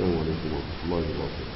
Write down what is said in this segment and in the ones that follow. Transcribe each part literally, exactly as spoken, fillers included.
السلام عليكم ورحمة الله وبركاته.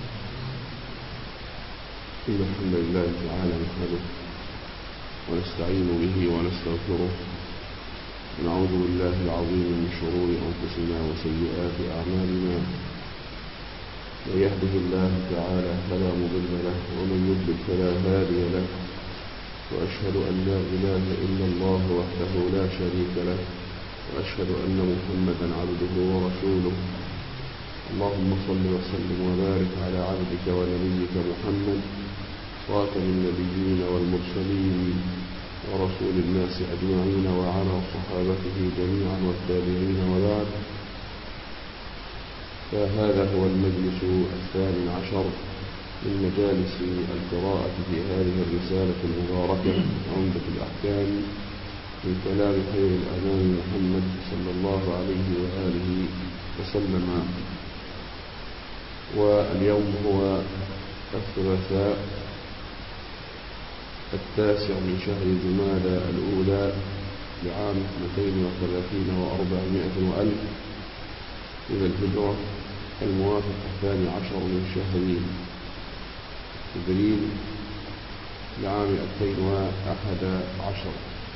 إن الحمد لله تعالى نحمده ونستعين به ونستغفره ونعوذ بالله العظيم من شرور أنفسنا وسيئات أعمالنا. من يهده الله تعالى فلا مضل له ومن يضلل فلا هادي له، وأشهد أن لا إله إلا الله وحده لا شريك له، وأشهد أن محمدا عبده ورسوله. اللهم صل وسلم وبارك على عبدك ونبيك محمد خاتم النبيين والمرسلين ورسول الناس أجمعين، وعلى صحابته جميعا والتابعين، وبعد. فهذا هو المجلس الثامن عشر من مجالس القراءة في هذه الرسالة المباركة عمدة الأحكام من كلام خير الأنام محمد صلى الله عليه وآله وسلم. واليوم هو الثلاثاء التاسع من شهر جمادى الأولى لعام اثنتين وثلاثين وأربعمائة وألف إلى الهجرة، الموافق الثاني عشر من شهر إبريل لعام ألفين وأحد عشر.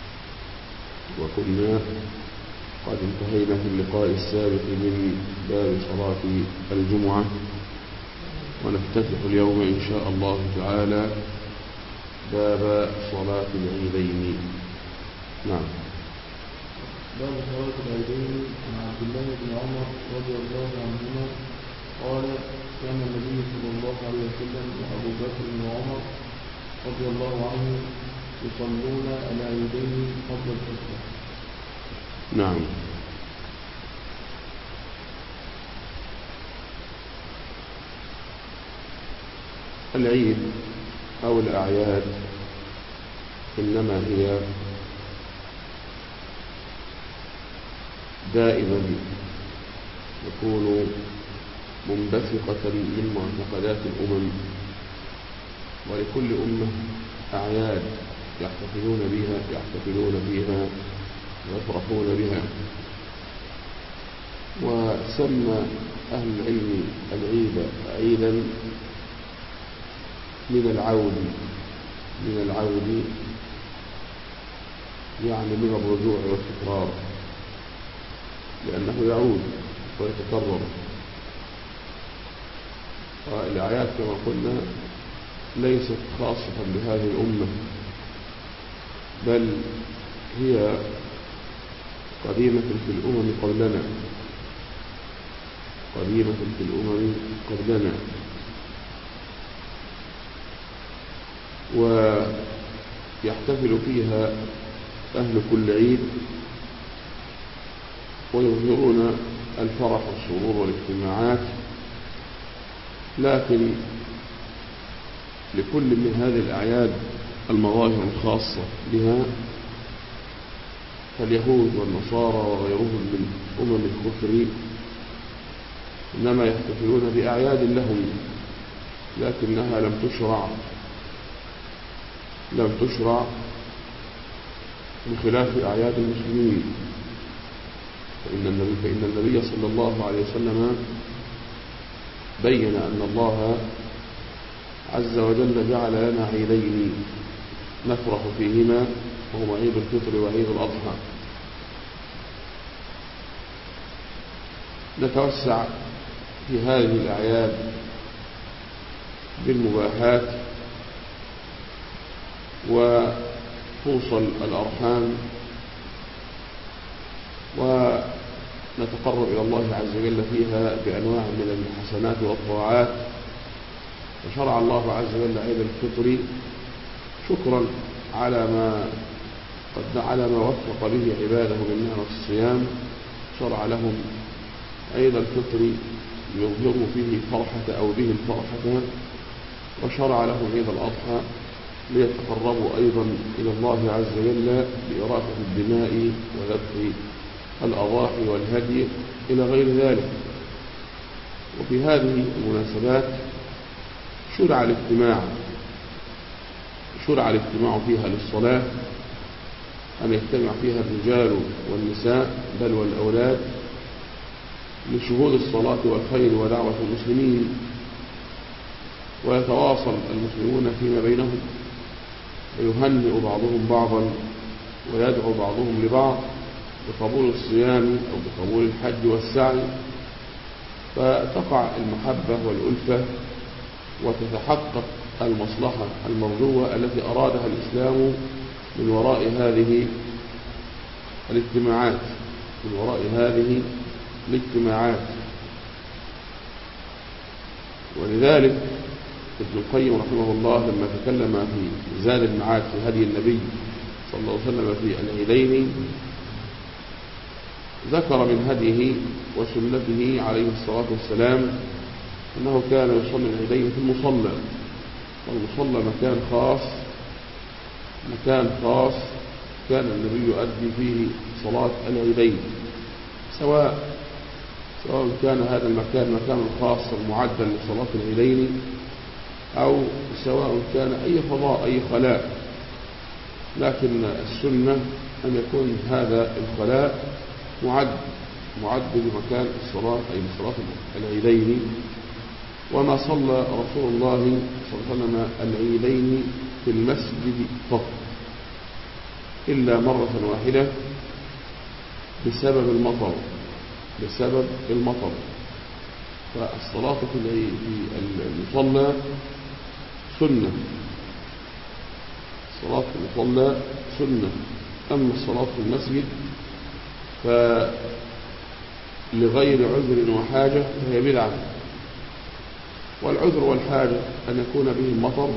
وكنا قد انتهينا في اللقاء السابق من باب صلاة الجمعة، ونفتتح اليوم إن شاء الله تعالى باب صلاة العيدين. نعم. باب صلاة العيدين. عن عبد الله بن عمر رضي الله عنهما قال: كان النبي صلى الله عليه وسلم وأبو بكر وعمر رضي الله عنهم يصلون العيدين قبل الفطر. نعم. العيد أو الأعياد إنما هي دائما تكون منبثقة من معتقدات الأمم، ولكل أمة أعياد يحتفلون بها يحتفلون بها ويفرحون بها. وسمى أهل العلم العيد عيدا من العود من العود يعني من الرجوع والتكرار، لأنه يعود ويتكرر. والأعياد كما قلنا ليست خاصة بهذه الأمة، بل هي قديمة في الأمم قبلنا قديمة في الأمم قبلنا ويحتفل فيها أهل كل عيد ويظهرون الفرح والسرور والاجتماعات، لكن لكل من هذه الأعياد المظاهر الخاصة بها. فاليهود والنصارى وغيرهم من أمم الكفر إنما يحتفلون بأعياد لهم، لكنها لم تشرع لم تشرع بخلاف أعياد المسلمين. فإن النبي, فإن النبي صلى الله عليه وسلم بين أن الله عز وجل جعل لنا عيدين نفرح فيهما، وهما عيد الفطر وعيد الأضحى. نتوسع في هذه الأعياد بالمباحات وتوصل الأرحام ونتقرب إلى الله عز وجل فيها بأنواع من الحسنات والطاعات. وشرع الله عز وجل عيد الفطر شكرا على ما قد على ما وفق به عباده من نعمة الصيام. شرع لهم عيد الفطر يظهر فيه الفرحة أو به الفرحة، وشرع لهم عيد الأضحى ليتقربوا أيضا إلى الله عز وجل بإراقة الدماء وذبح الأضاحي والهدي إلى غير ذلك. وفي هذه المناسبات شرع الاجتماع شرع الاجتماع فيها للصلاة، أن يجتمع فيها الرجال والنساء بل والأولاد لشهود الصلاة والخير ودعوة المسلمين، ويتواصل المسلمون فيما بينهم ويهنئ بعضهم بعضا ويدعو بعضهم لبعض بقبول الصيام أو بقبول الحج والسعي، فتقع المحبة والألفة وتتحقق المصلحة المرجوة التي أرادها الإسلام من وراء هذه الاجتماعات من وراء هذه الاجتماعات ولذلك ابن القيم رحمه الله لما تكلم في زاد المعاد في هدي النبي صلى الله عليه وسلم في العيدين ذكر من هديه وسنته عليه الصلاة والسلام أنه كان يصلي العيدين في المصلى، والمصلى مكان خاص مكان خاص كان النبي يؤدي فيه صلاة العيدين، سواء سواء كان هذا المكان مكان خاص معدا لصلاة العيدين أو سواء كان أي فضاء أي خلاء، لكن السنة أن يكون هذا الخلاء معد معد لمكان الصلاة أي لصلاة العيدين. وما صلى رسول الله صلى الله عليه وسلم العيدين في المسجد فقط إلا مرة واحدة بسبب المطر بسبب المطر فالصلاة في المصلى سنة الصلاة في المصلى سنة أما الصلاة في المسجد فلغير عذر وحاجة فهي بدعة، والعذر والحاجة أن يكون به المطر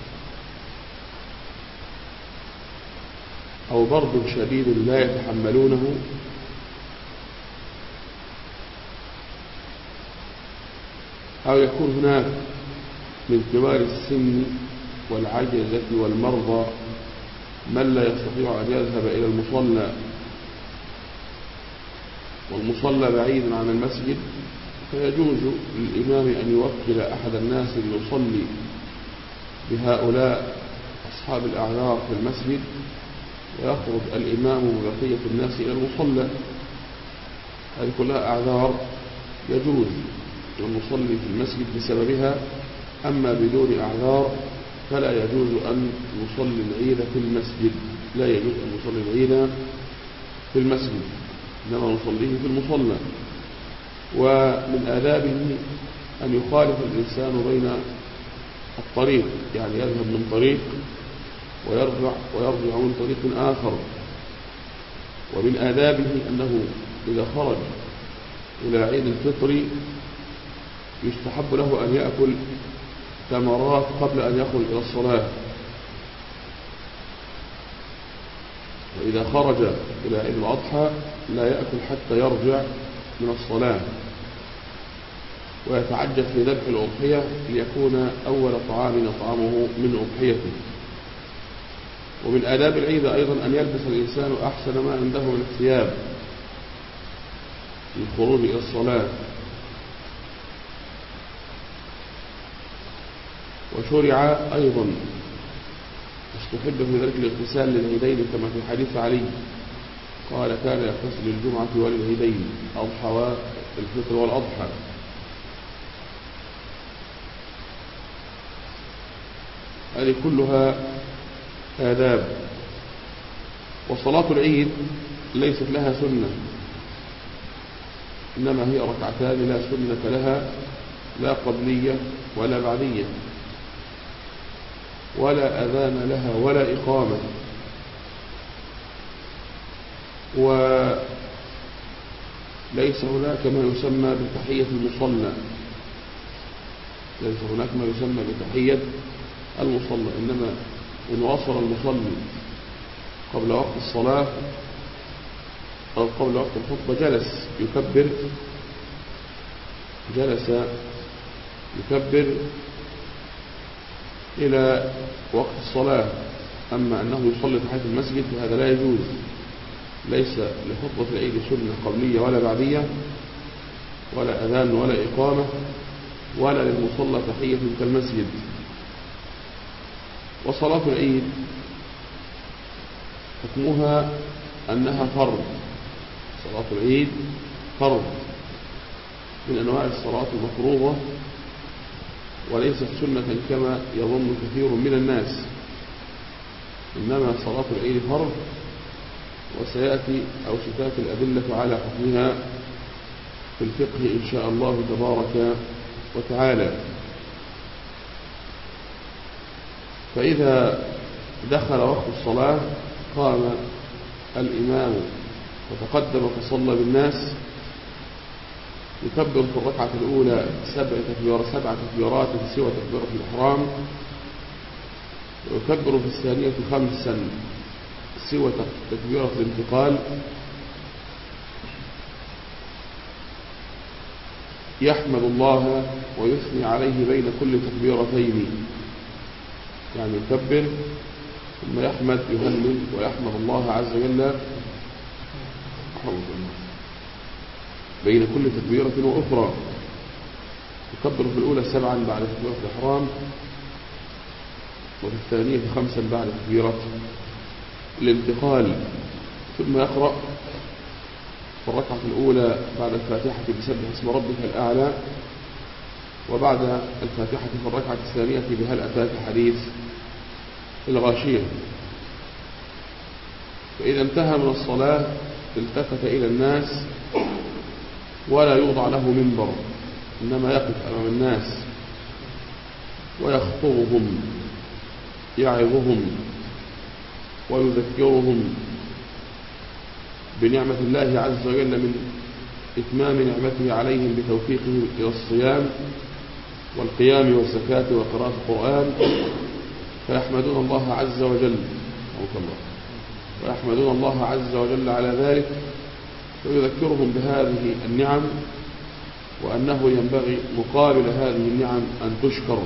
أو برد شديد لا يتحملونه أو يكون هناك من كبار السن والعجزة والمرضى من لا يستطيع أن يذهب إلى المصلى والمصلى بعيد عن المسجد، فيجوز للإمام أن يوكل أحد الناس ليصلي بهؤلاء أصحاب الأعذار في المسجد، ويخرج الإمام وبقية الناس إلى المصلى. هذه كلها أعذار يجوز المصلي في المسجد بسببها، أما بدون أعذار فلا يجوز أن يصلي العيد في المسجد لا يجوز أن يصلي العيد في المسجد، إنما نصليه في المصلى. ومن آدابه أن يخالف الإنسان بين الطريق، يعني يذهب من طريق ويرجع ويرجع من طريق آخر. ومن آدابه أنه إذا خرج إلى عيد الفطر يستحب له أن يأكل تمرات قبل أن يخرج إلى الصلاة، وإذا خرج إلى عيد الأضحى لا يأكل حتى يرجع من الصلاة، ويتعجل في ذبح الأضحية ليكون أول طعام يطعمه من أضحيته. ومن آداب العيد أيضا أن يلبس الإنسان أحسن ما عنده من الثياب للخروج إلى الصلاة. وشرع أيضا استحب في ذلك الاغتسال للعيدين كما في حديث علي قال كان يغتسل للجمعة وللعيدين أضحى الفطر والأضحى. هذه كلها آداب. وصلاة العيد ليست لها سنة، إنما هي ركعتان لا سنة لها، لا قبلية ولا بعدية، ولا أذان لها ولا إقامة، وليس هناك ما يسمى بتحية المصلى ليس هناك ما يسمى بتحية المصلى إنما إن وصل المصلي قبل وقت الصلاة أو قبل وقت الخطبة جلس يكبر جلس يكبر إلى وقت الصلاة. أما أنه يصلي تحية المسجد فهذا لا يجوز، ليس لخطبة العيد سنة قبلية ولا بعدية ولا أذان ولا إقامة ولا للمصلى تحية كالمسجد. وصلاة العيد حكمها أنها فرض، صلاة العيد فرض، من أنواع الصلاة المفروضة، وليست سنة كما يظن كثير من الناس، إنما صلاة العيد فرض، وسيأتي أو ستأتي الأدلة على حكمها في الفقه إن شاء الله تبارك وتعالى. فإذا دخل وقت الصلاة قام الإمام وتقدم فصلى بالناس، يكبر في الركعة الأولى سبع تكبيرات سبع تكبيرات سوى تكبيرة الإحرام، ويكبر في الثانية خمسا سوى تكبيرة الانتقال، يحمد الله ويثني عليه بين كل تكبيرتين، يعني يكبر ثم يحمد يهلل ويحمد الله عز وجل بين كل تكبيرة وأخرى. يكبر في الأولى سبعا بعد تكبيرة الإحرام، وفي الثانية خمسا بعد تكبيرة الانتقال، ثم يقرأ في الركعة الأولى بعد الفاتحة بسبح اسم ربك الأعلى، وبعد الفاتحة في الركعة الثانية بهل أتاك حديث الغاشية. فإذا انتهى من الصلاة التفت إلى الناس، ولا يوضع له منبر، إنما يقف أمام الناس ويخطبهم يعظهم ويذكرهم بنعمة الله عز وجل من إتمام نعمته عليهم بتوفيقهم إلى الصيام والقيام والزكاة وقراءة القرآن، فيحمدون الله عز وجل ويحمدون الله عز وجل على ذلك، ويذكرهم بهذه النعم، وأنه ينبغي مقابل هذه النعم أن تشكر،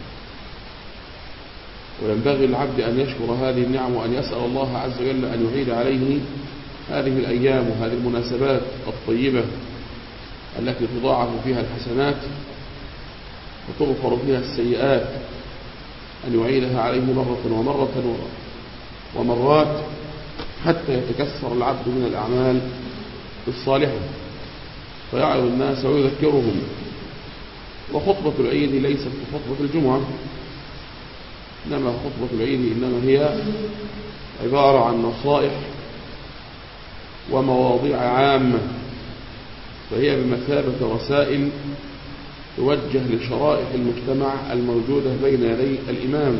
وينبغي العبد أن يشكر هذه النعم، وأن يسأل الله عز وجل أن يعيد عليه هذه الأيام وهذه المناسبات الطيبة التي تضاعف فيها الحسنات وتغفر فيها السيئات، أن يعيدها عليه مرة ومرة ومرات حتى يتكثر العبد من الأعمال الصالحة، فيعظ الناس ويذكرهم. وخطبة العيد ليست كخطبة الجمعة، إنما خطبة العيد إنما هي عبارة عن نصائح ومواضيع عامة، فهي بمثابة رسائل توجه لشرائح المجتمع الموجودة بين يدي الإمام،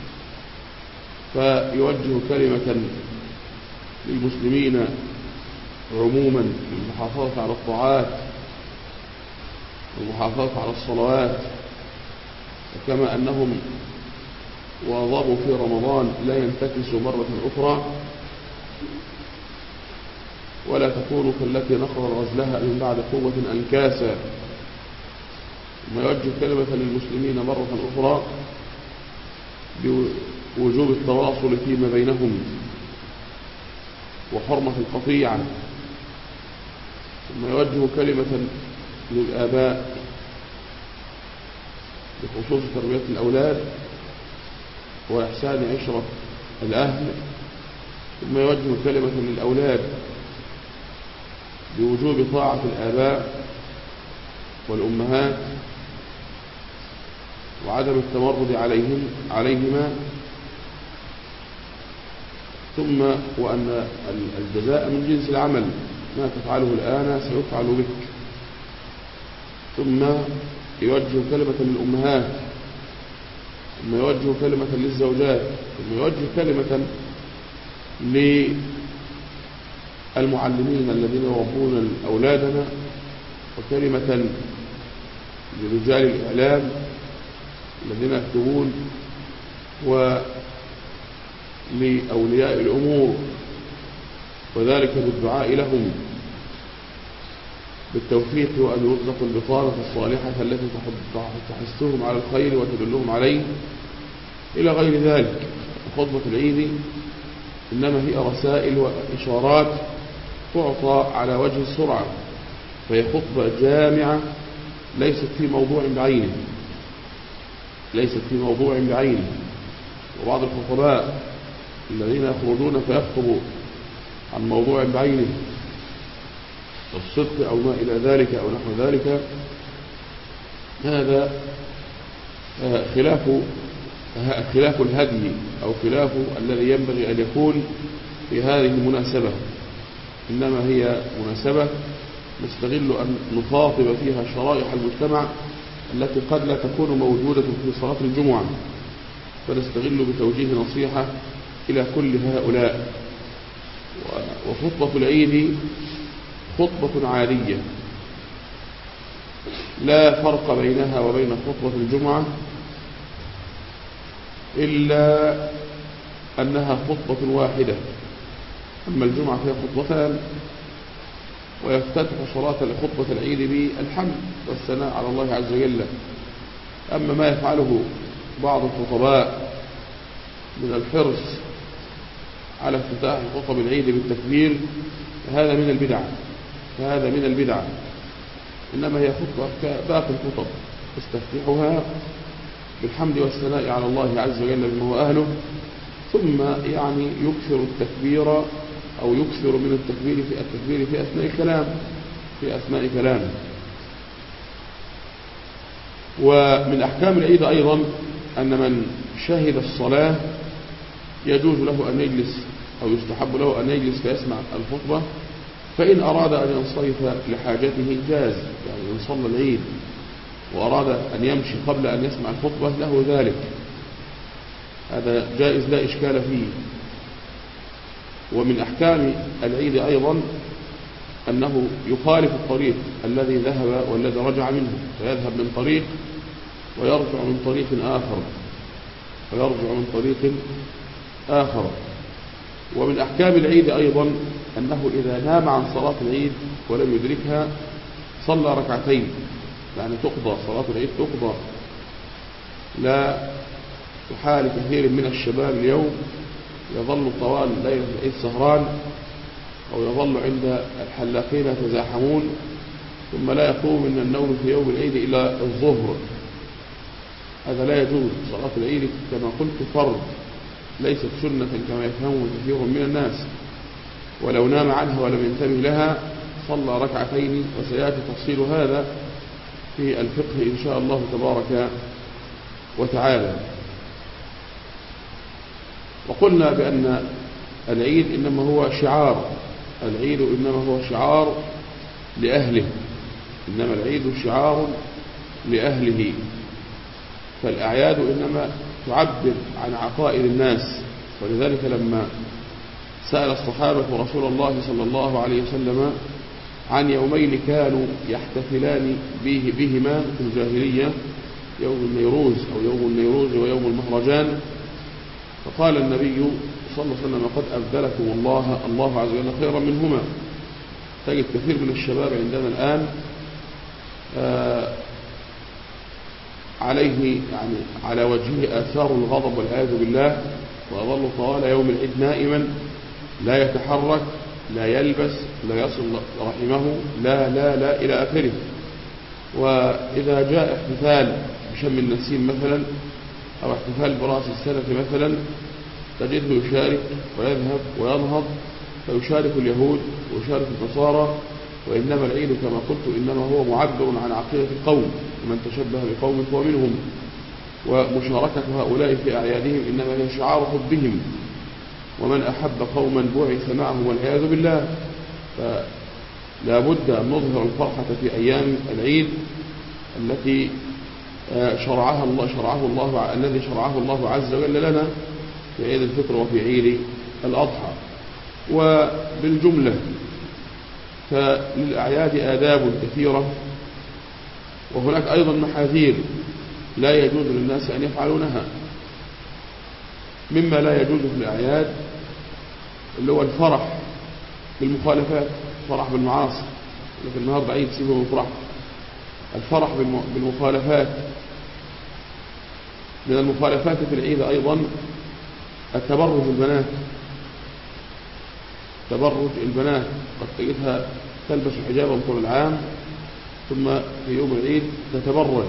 فيوجه كلمة للمسلمين عموما بالمحافظة على الطاعات والمحافظة على الصلوات، وكما أنهم واظبوا في رمضان لا ينتكسوا مرة أخرى ولا تكونوا كالتي نقضت غزلها من بعد قوة أنكاسا، ثم يوجه كلمة للمسلمين مرة أخرى بوجوب التواصل فيما بينهم وحرمة القطيعة، ثم يوجه كلمة للآباء بخصوص تربية الأولاد وإحسان عشرة الأهل، ثم يوجه كلمة للأولاد بوجوب طاعة الآباء والأمهات وعدم التمرد عليهم عليهما، ثم وأن الجزاء من جنس العمل، ما تفعله الآن سيفعل بك. ثم يوجه كلمة للأمهات، ثم يوجه كلمة للزوجات، ثم يوجه كلمة للمعلمين الذين يربون أولادنا، وكلمة لرجال الإعلام الذين يكتبون، ولأولياء الأمور، وذلك بالدعاء لهم بالتوفيق وأن يرزقوا البطانة الصالحة التي تحثهم على الخير وتدلهم عليه إلى غير ذلك. خطبة العيد إنما هي رسائل وإشارات تعطى على وجه السرعة، فهي خطبة جامعة ليست في موضوع بعينه ليست في موضوع بعينه وبعض الخطباء الذين يخرجون فيخطبوا عن موضوع بعينه الصدق أو ما إلى ذلك أو نحو ذلك، هذا خلاف خلاف الهدي أو خلاف الذي ينبغي أن يكون في هذه المناسبة. إنما هي مناسبة نستغل أن نخاطب فيها شرائح المجتمع التي قد لا تكون موجودة في صلاة الجمعة، فنستغل بتوجيه نصيحة إلى كل هؤلاء. وخطبة العيد خطبة عادية لا فرق بينها وبين خطبة الجمعة إلا أنها خطبة واحدة. أما الجمعة فهي خطبتان، ويفتتح صلاة خطبة العيد بالحمد والثناء على الله عز وجل. أما ما يفعله بعض الخطباء من الحرص على افتتاح خطب العيد بالتكبير فهذا من البدع فهذا من البدع إنما هي خطبة كباقي الخطب، استفتحها بالحمد والثناء على الله عز وجل بما هو أهله، ثم يعني يكثر التكبير أو يكثر من التكبير في التكبير في أثناء كلام في أثناء كلام. ومن أحكام العيد أيضا أن من شهد الصلاة يجوز له أن يجلس أو يستحب له أن يجلس فيسمع الخطبة، فإن أراد أن ينصرف لحاجته جاز. يعني إن صلى العيد وأراد أن يمشي قبل أن يسمع الخطبة له ذلك، هذا جائز لا إشكال فيه. ومن أحكام العيد أيضا أنه يخالف الطريق الذي ذهب والذي رجع منه، فيذهب من طريق ويرجع من طريق آخر ويرجع من طريق آخر. ومن أحكام العيد أيضا أنه إذا نام عن صلاة العيد ولم يدركها صلى ركعتين، يعني تقضى صلاة العيد تقضى. لا كحال كثير من الشباب اليوم يظل طوال ليلة العيد سهران، أو يظل عند الحلاقين يتزاحمون ثم لا يقوم من النوم في يوم العيد إلى الظهر. هذا لا يجوز. صلاة العيد كما قلت فرض ليست سنة كما يفهمه كثير من الناس، ولو نام عنها ولم ينتبه لها صلى ركعتين، وسيأتي تفصيل هذا في الفقه إن شاء الله تبارك وتعالى. وقلنا بأن العيد إنما هو شعار العيد إنما هو شعار لأهله إنما العيد شعار لأهله فالأعياد إنما تعبر عن عقائد الناس. ولذلك لما سأل الصحابة رسول الله صلى الله عليه وسلم عن يومين كانوا يحتفلان به بهما في الجاهلية، يوم النيروز أو يوم النيروز ويوم المهرجان، فقال النبي صلى الله عليه وسلم قد أبدلكم الله الله عز وجل خيرا منهما. تجد كثير من الشباب عندنا الآن آه عليه يعني على وجهه آثار الغضب والعياذ بالله، ويظل طوال يوم العيد نائما لا يتحرك لا يلبس لا يصل رحمه لا لا لا إلى آخره. وإذا جاء احتفال بشم النسيم مثلا أو احتفال برأس السنة مثلا تجده يشارك ويذهب وينهض فيشارك اليهود ويشارك النصارى. وإنما العيد كما قلت إنما هو معبر عن عقيدة القوم، ومن تشبه بقوم فهو منهم. ومشاركة هؤلاء في أعيادهم إنما هي شعار حبهم، ومن أحب قوما بعث معهم والعياذ بالله. فلا بد أن نظهر الفرحة في أيام العيد التي شرعها الله شرعه الله الذي شرعه الله عز وجل لنا في عيد الفطر وفي عيد الأضحى. وبالجملة فللأعياد آداب كثيرة، وهناك أيضا محاذير لا يجوز للناس أن يفعلونها. مما لا يجوز في الأعياد اللي هو الفرح بالمخالفات، فرح بالمعاصي. لكن النهارده عيد سيبه من الفرح، الفرح بالمخالفات. من المخالفات في العيد أيضا التبرج البنات تبرج البنات قد تجدها تلبس حجابا طول العام ثم في يوم العيد تتبرج.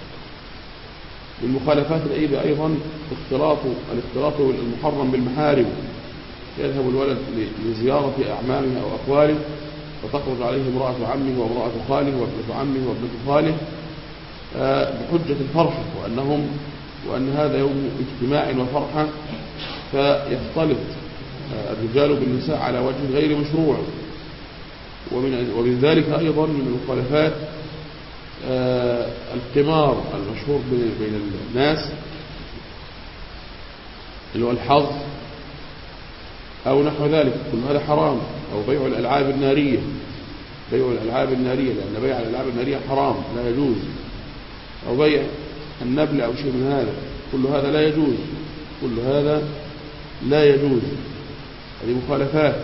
من مخالفات العيد أيضا اختلاط الاختلاط المحرم بالمحارم، يذهب الولد لزيارة أعمامه أو أخواله فتخرج عليه امرأة عمه وامرأة خاله وابنة عمه وابنة خاله بحجة الفرحة وأنهم وأن هذا يوم اجتماع وفرحة، فيختلط الرجال بالنساء على وجه غير مشروع. ومن ومن ذلك أيضا من المخالفات القمار المشهور بين الناس اللي هو الحظ أو نحو ذلك، كل هذا حرام. أو بيع الألعاب النارية، بيع الألعاب النارية لأن بيع الألعاب النارية حرام لا يجوز. أو بيع النبل أو شيء من هذا، كل هذا لا يجوز، كل هذا لا يجوز. هذه مخالفات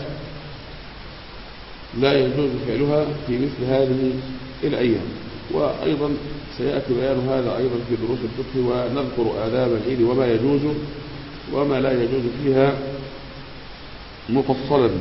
لا يجوز فعلها في مثل هذه الأيام. وأيضا سيأتي بيان هذا أيضا في دروس الفقه، ونذكر آداب العيد وما يجوز وما لا يجوز فيها مفصلا.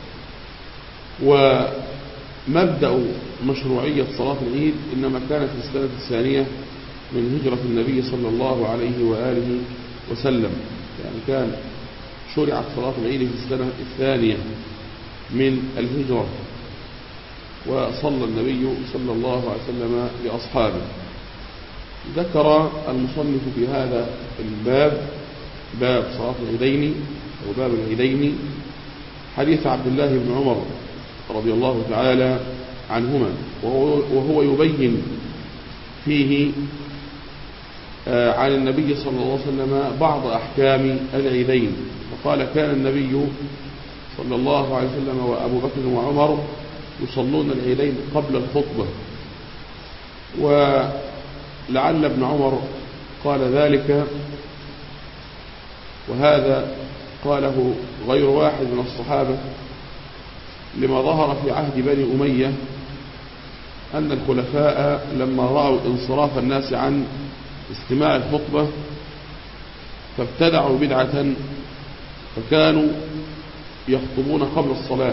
ومبدأ مشروعية صلاة العيد إنما كانت في السنة الثانية من هجرة النبي صلى الله عليه وآله وسلم، يعني كان شرعت صلاة العيد في السنة الثانية من الهجرة، وصلى النبي صلى الله عليه وسلم لأصحابه. ذكر المصنف في هذا الباب، باب صلاة العيدين أو باب العيدين، حديث عبد الله بن عمر رضي الله تعالى عنهما، وهو يبين فيه عن النبي صلى الله عليه وسلم بعض أحكام العيدين. فقال: كان النبي صلى الله عليه وسلم وأبو بكر وعمر يصلون العيدين قبل الخطبة. ولعل ابن عمر قال ذلك، وهذا قاله غير واحد من الصحابة، لما ظهر في عهد بني أمية أن الخلفاء لما رأوا انصراف الناس عن استماع الخطبة فابتدعوا بدعة، فكانوا يخطبون قبل الصلاة،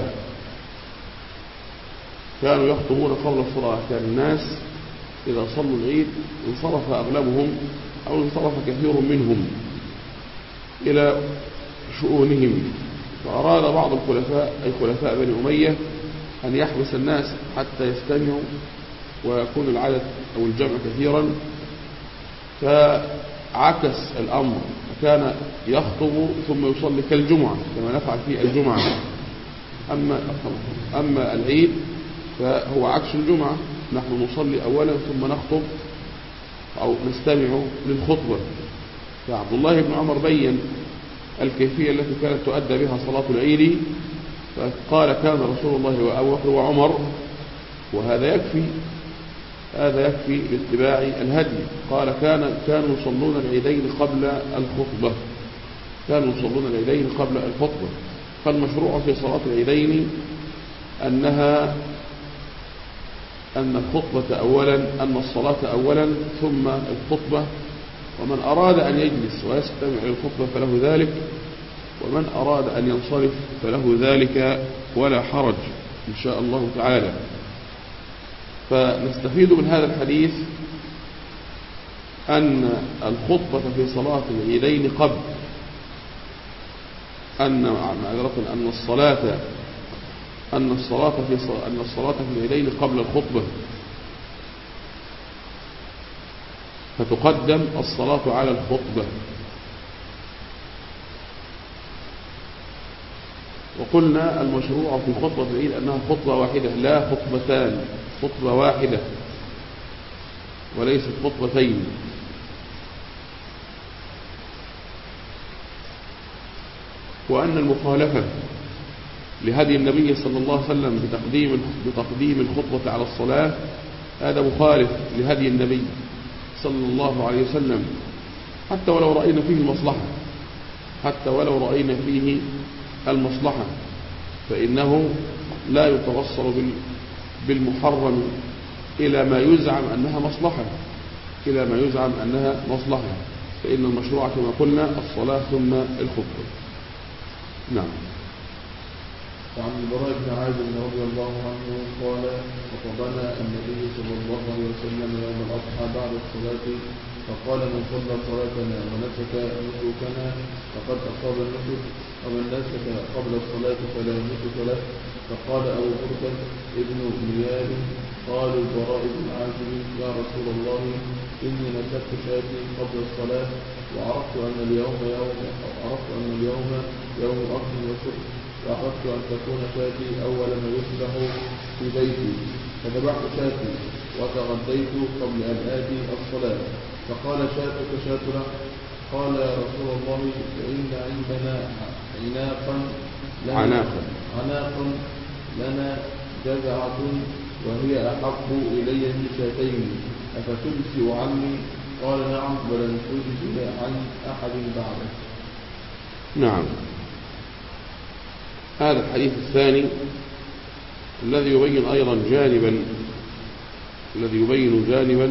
كانوا يخطبون قبل الصلاة. كان الناس إذا صلوا العيد انصرف أغلبهم أو انصرف كثير منهم إلى شؤونهم، فأراد بعض الخلفاء أي خلفاء بني أمية أن يحبس الناس حتى يستمعوا ويكون العدد أو الجمع كثيرا، فعكس الأمر، فكان يخطب ثم يصلي كالجمعة كما نفعل في الجمعة. أما, أما العيد فهو عكس الجمعة، نحن نصلي أولا ثم نخطب أو نستمع للخطبة. فعبد الله بن عمر بين الكيفية التي كانت تؤدى بها صلاة العيد، فقال: كان رسول الله وأبو بكر وعمر، وهذا يكفي، هذا يكفي لاتباع الهدي. قال: كان كانوا يصلون العيدين قبل الخطبة، كانوا يصلون العيدين قبل الخطبة. فالمشروع في صلاة العيدين أنها أن الخطبة أولا، أن الصلاة أولا ثم الخطبة. ومن أراد أن يجلس ويستمع للخطبة فله ذلك، ومن أراد أن ينصرف فله ذلك ولا حرج إن شاء الله تعالى. فنستفيد من هذا الحديث أن الخطبة في صلاة العيدين قبل أن معذرة أن الصلاة أن الصلاة في أن الصلاة في العيدين قبل الخطبة، فتقدم الصلاة على الخطبة. وقلنا المشروع في خطبة العيد أنها خطبة واحدة لا خطبتان، خطبة واحدة وليست خطبتين. وأن المخالفة لهدي النبي صلى الله عليه وسلم بتقديم بتقديم الخطبة على الصلاة هذا مخالف لهدي النبي صلى الله عليه وسلم، حتى ولو رأينا فيه المصلحة، حتى ولو رأينا فيه المصلحة، فإنه لا يتوصل بالمحرم إلى ما يزعم أنها مصلحة، إلى ما يزعم أنها مصلحة، فإن المشروع كما قلنا الصلاة ثم الخطبة. نعم. وعن البراء بن عازب رضي الله عنه قال: خطبنا النبي صلى الله عليه وسلم يوم الأضحى الأضحى بعد الصلاة، فقال من صلى صلاتنا ونسك نسكنا فقد أصاب النسك، ومن نسك قبل الصلاة فلا نسك له. فقال أبو بكر ابن ميال قال البراء بن عازب يا رسول الله إني نسكت شاتي قبل الصلاة وعرفت أن اليوم يوم عرفت أن اليوم يوم أكل وشرب، فأخذت أن تكون شاتي أول ما يصبح في بيتي، فذبحت شاتي وتغديت قبل أن آتي الصلاة. فقال شاتك شاتنا؟ قال يا رسول الله فإن عندنا عناقا لنا عناقا عناقا لنا جزعة وهي أحب إلي من شاتين، أفتجزئ عني؟ قال نعم ولن تجزئ عن أحد بعدك. نعم. هذا الحديث الثاني الذي يبين أيضا جانبا الذي يبين جانبا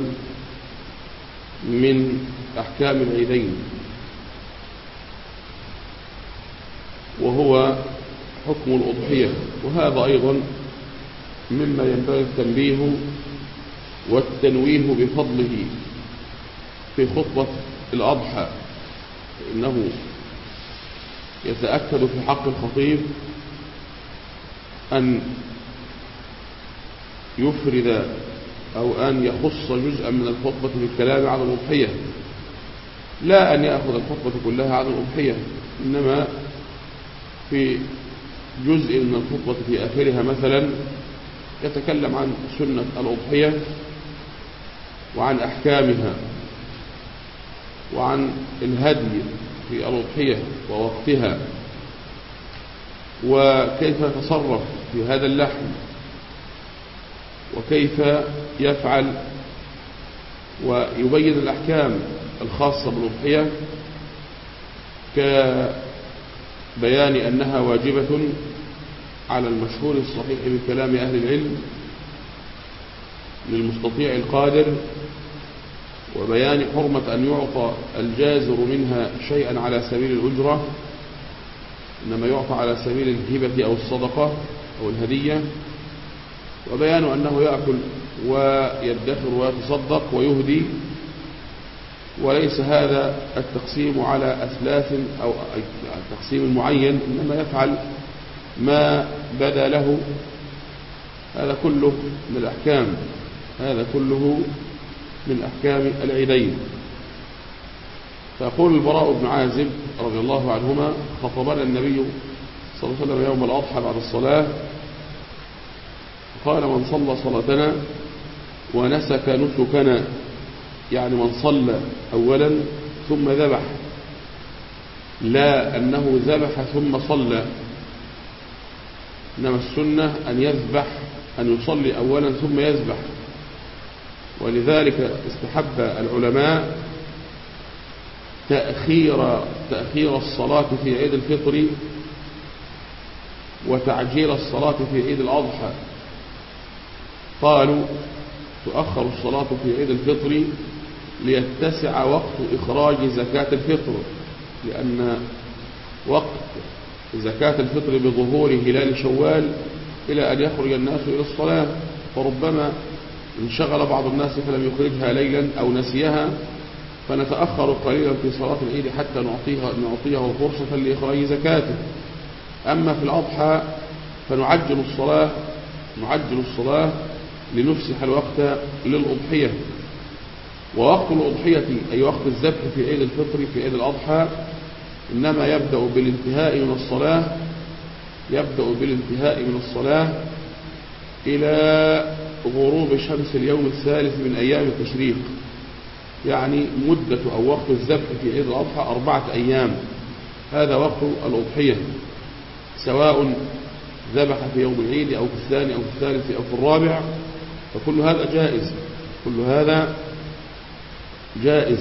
من أحكام العيدين، وهو حكم الأضحية، وهذا أيضا مما ينبغي التنبيه والتنويه بفضله في خطبة الأضحى، إنه يتأكد في حق الخطيب أن يفرد أو أن يخص جزءا من الخطبة بالكلام عن الأضحية، لا أن يأخذ الخطبة كلها عن الأضحية، إنما في جزء من الخطبة في آخرها مثلا يتكلم عن سنة الأضحية وعن أحكامها وعن الهدي في الأضحية ووقتها وكيف يتصرف في هذا اللحم وكيف يفعل، ويبين الأحكام الخاصة بالأضحية كبيان أنها واجبة على المشهور الصحيح من كلام أهل العلم للمستطيع القادر، وبيان حرمة أن يعطى الجازر منها شيئا على سبيل الأجرة، إنما يعطى على سبيل الهبة أو الصدقة أو الهدية، وبيان أنه يأكل ويدخر ويتصدق ويهدي، وليس هذا التقسيم على أثلاث أو التقسيم معين، إنما يفعل ما بدا له. هذا كله من الأحكام هذا كله من أحكام العيدين. فيقول البراء بن عازب رضي الله عنهما خطبنا النبي صلى الله عليه وسلم يوم الأضحى بعد الصلاة قال من صلى صلاتنا ونسك نسكنا، يعني من صلى أولا ثم ذبح، لا أنه ذبح ثم صلى، إنما السنة أن يذبح أن يصلي أولا ثم يذبح. ولذلك استحب العلماء تأخير تأخير الصلاة في عيد الفطر وتعجيل الصلاة في عيد الأضحى. قالوا تؤخر الصلاة في عيد الفطر ليتسع وقت إخراج زكاة الفطر، لأن وقت زكاة الفطر بظهور هلال شوال إلى أن يخرج الناس إلى الصلاة، فربما انشغل بعض الناس فلم يخرجها ليلا أو نسيها، فنتأخر قليلا في صلاة العيد حتى نعطيها نعطيه فرصة لإخراج زكاته. أما في الأضحى فنعجل الصلاة نعجل الصلاة لنفسح الوقت للأضحية. ووقت الأضحية أي وقت الذبح في عيد الفطر في عيد الأضحى إنما يبدأ بالانتهاء من الصلاة يبدأ بالانتهاء من الصلاة إلى غروب شمس اليوم الثالث من أيام التشريق، يعني مدة أو وقت الذبح في عيد الأضحى أربعة أيام. هذا وقت الأضحية، سواء ذبح في يوم العيد أو في الثاني أو في الثالث أو في الرابع، فكل هذا جائز كل هذا جائز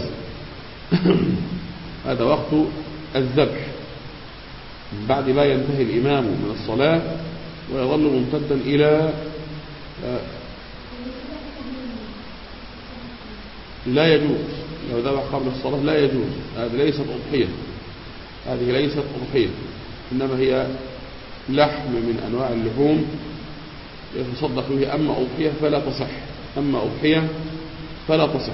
هذا وقت الذبح بعد ما ينتهي الإمام من الصلاة ويظل ممتدا إلى لا يجوز. لو ذبح قبل الصلاة لا يجوز، هذه ليست أضحية هذه ليست أضحية إنما هي لحم من أنواع اللحوم يتصدق به. أما أضحية فلا تصح أما أضحية فلا تصح.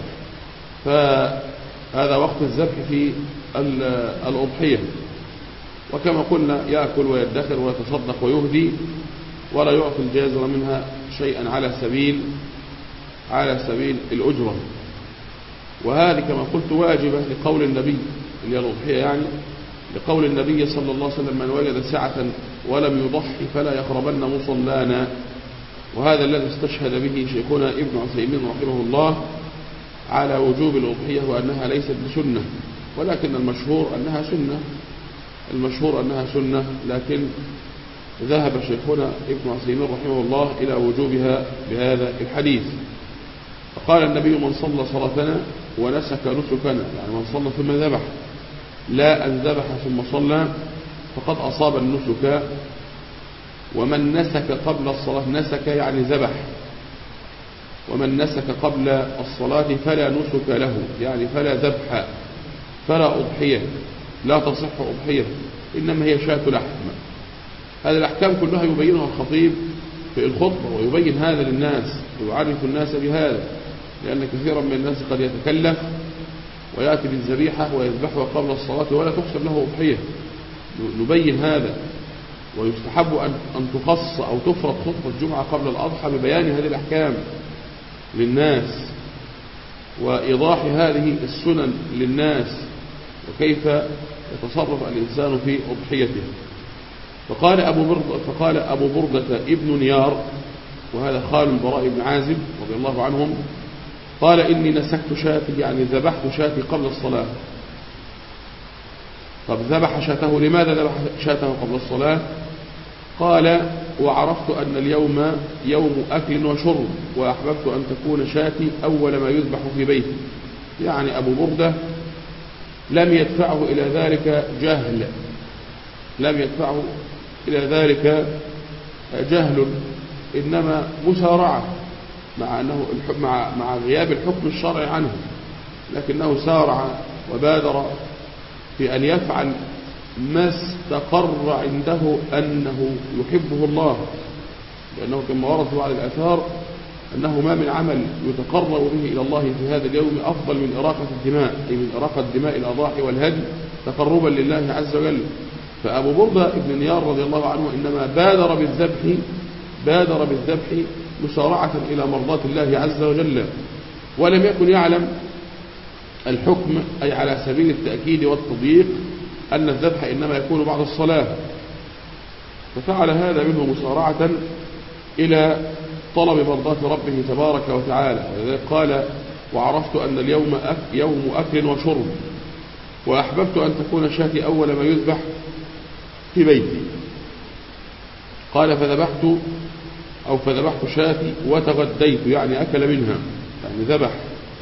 فهذا وقت الذبح في الأضحية، وكما قلنا يأكل ويدخر ويتصدق ويهدي ولا يعطي الجازر منها شيئا على سبيل على سبيل الأجرة. وهذه كما قلت واجبة لقول النبي اللي هي الأضحية يعني لقول النبي صلى الله عليه وسلم: من وجد سعة ولم يضحي فلا يقربن مصلانا. وهذا الذي استشهد به شيخنا ابن عثيمين رحمه الله على وجوب الأضحية وأنها ليست بسنة، ولكن المشهور أنها سنة المشهور أنها سنة لكن ذهب شيخنا ابن عثيمين رحمه الله إلى وجوبها بهذا الحديث. فقال النبي: من صلى صلاتنا ونسك نسكنا، يعني من صلى ثم ذبح، لا أن ذبح ثم صلى فقد أصاب النسك. ومن نسك قبل الصلاة، نسك يعني ذبح، ومن نسك قبل الصلاة فلا نسك له، يعني فلا ذبح فلا أضحية، لا تصح أضحية، إنما هي شاة لحم. هذه الأحكام كلها يبينها الخطيب في الخطبة، ويبين هذا للناس ويعرف الناس بهذا، لأن كثيرا من الناس قد يتكلف ويأتي بالذبيحة ويذبحها قبل الصلاة ولا تحسب له أضحية. نبين هذا، ويستحب أن تخص أو تفرض خطبة الجمعة قبل الأضحى ببيان هذه الأحكام للناس وإيضاح هذه السنن للناس وكيف يتصرف الإنسان في أضحيته. فقال أبو بردة, فقال أبو بردة ابن نيار، وهذا خال البراء بن عازب رضي الله عنهم، قال: إني نسكت شاتي، يعني ذبحت شاتي قبل الصلاة. طب ذبح شاته، لماذا ذبح شاته قبل الصلاة؟ قال: وعرفت أن اليوم يوم أكل وشرب، وأحببت أن تكون شاتي أول ما يذبح في بيتي. يعني أبو بردة لم يدفعه إلى ذلك جهل لم يدفعه إلى ذلك جهل إنما مسارعة، مع أنه مع مع غياب الحكم الشرعي عنه، لكنه سارع وبادر في أن يفعل ما استقر عنده أنه يحبه الله، لأنه كما ورد في بعض الآثار أنه ما من عمل يتقرب به إلى الله في هذا اليوم أفضل من إراقة الدماء، أي من إراقة دماء الأضاحي والهدي تقربا لله عز وجل. فأبو بردة ابن نيار رضي الله عنه إنما بادر بالذبح بادر بالذبح مسارعة إلى مرضاة الله عز وجل، ولم يكن يعلم الحكم، أي على سبيل التأكيد والتضييق، أن الذبح إنما يكون بعد الصلاة، ففعل هذا منه مسارعة إلى طلب مرضاة ربه تبارك وتعالى. ولذلك قال: وعرفت أن اليوم أك يوم أكل وشرب، وأحببت أن تكون شاتي أول ما يذبح في بيتي. قال: فذبحت أو فذبحت شاتي وتغديت، يعني أكل منها، يعني ذبح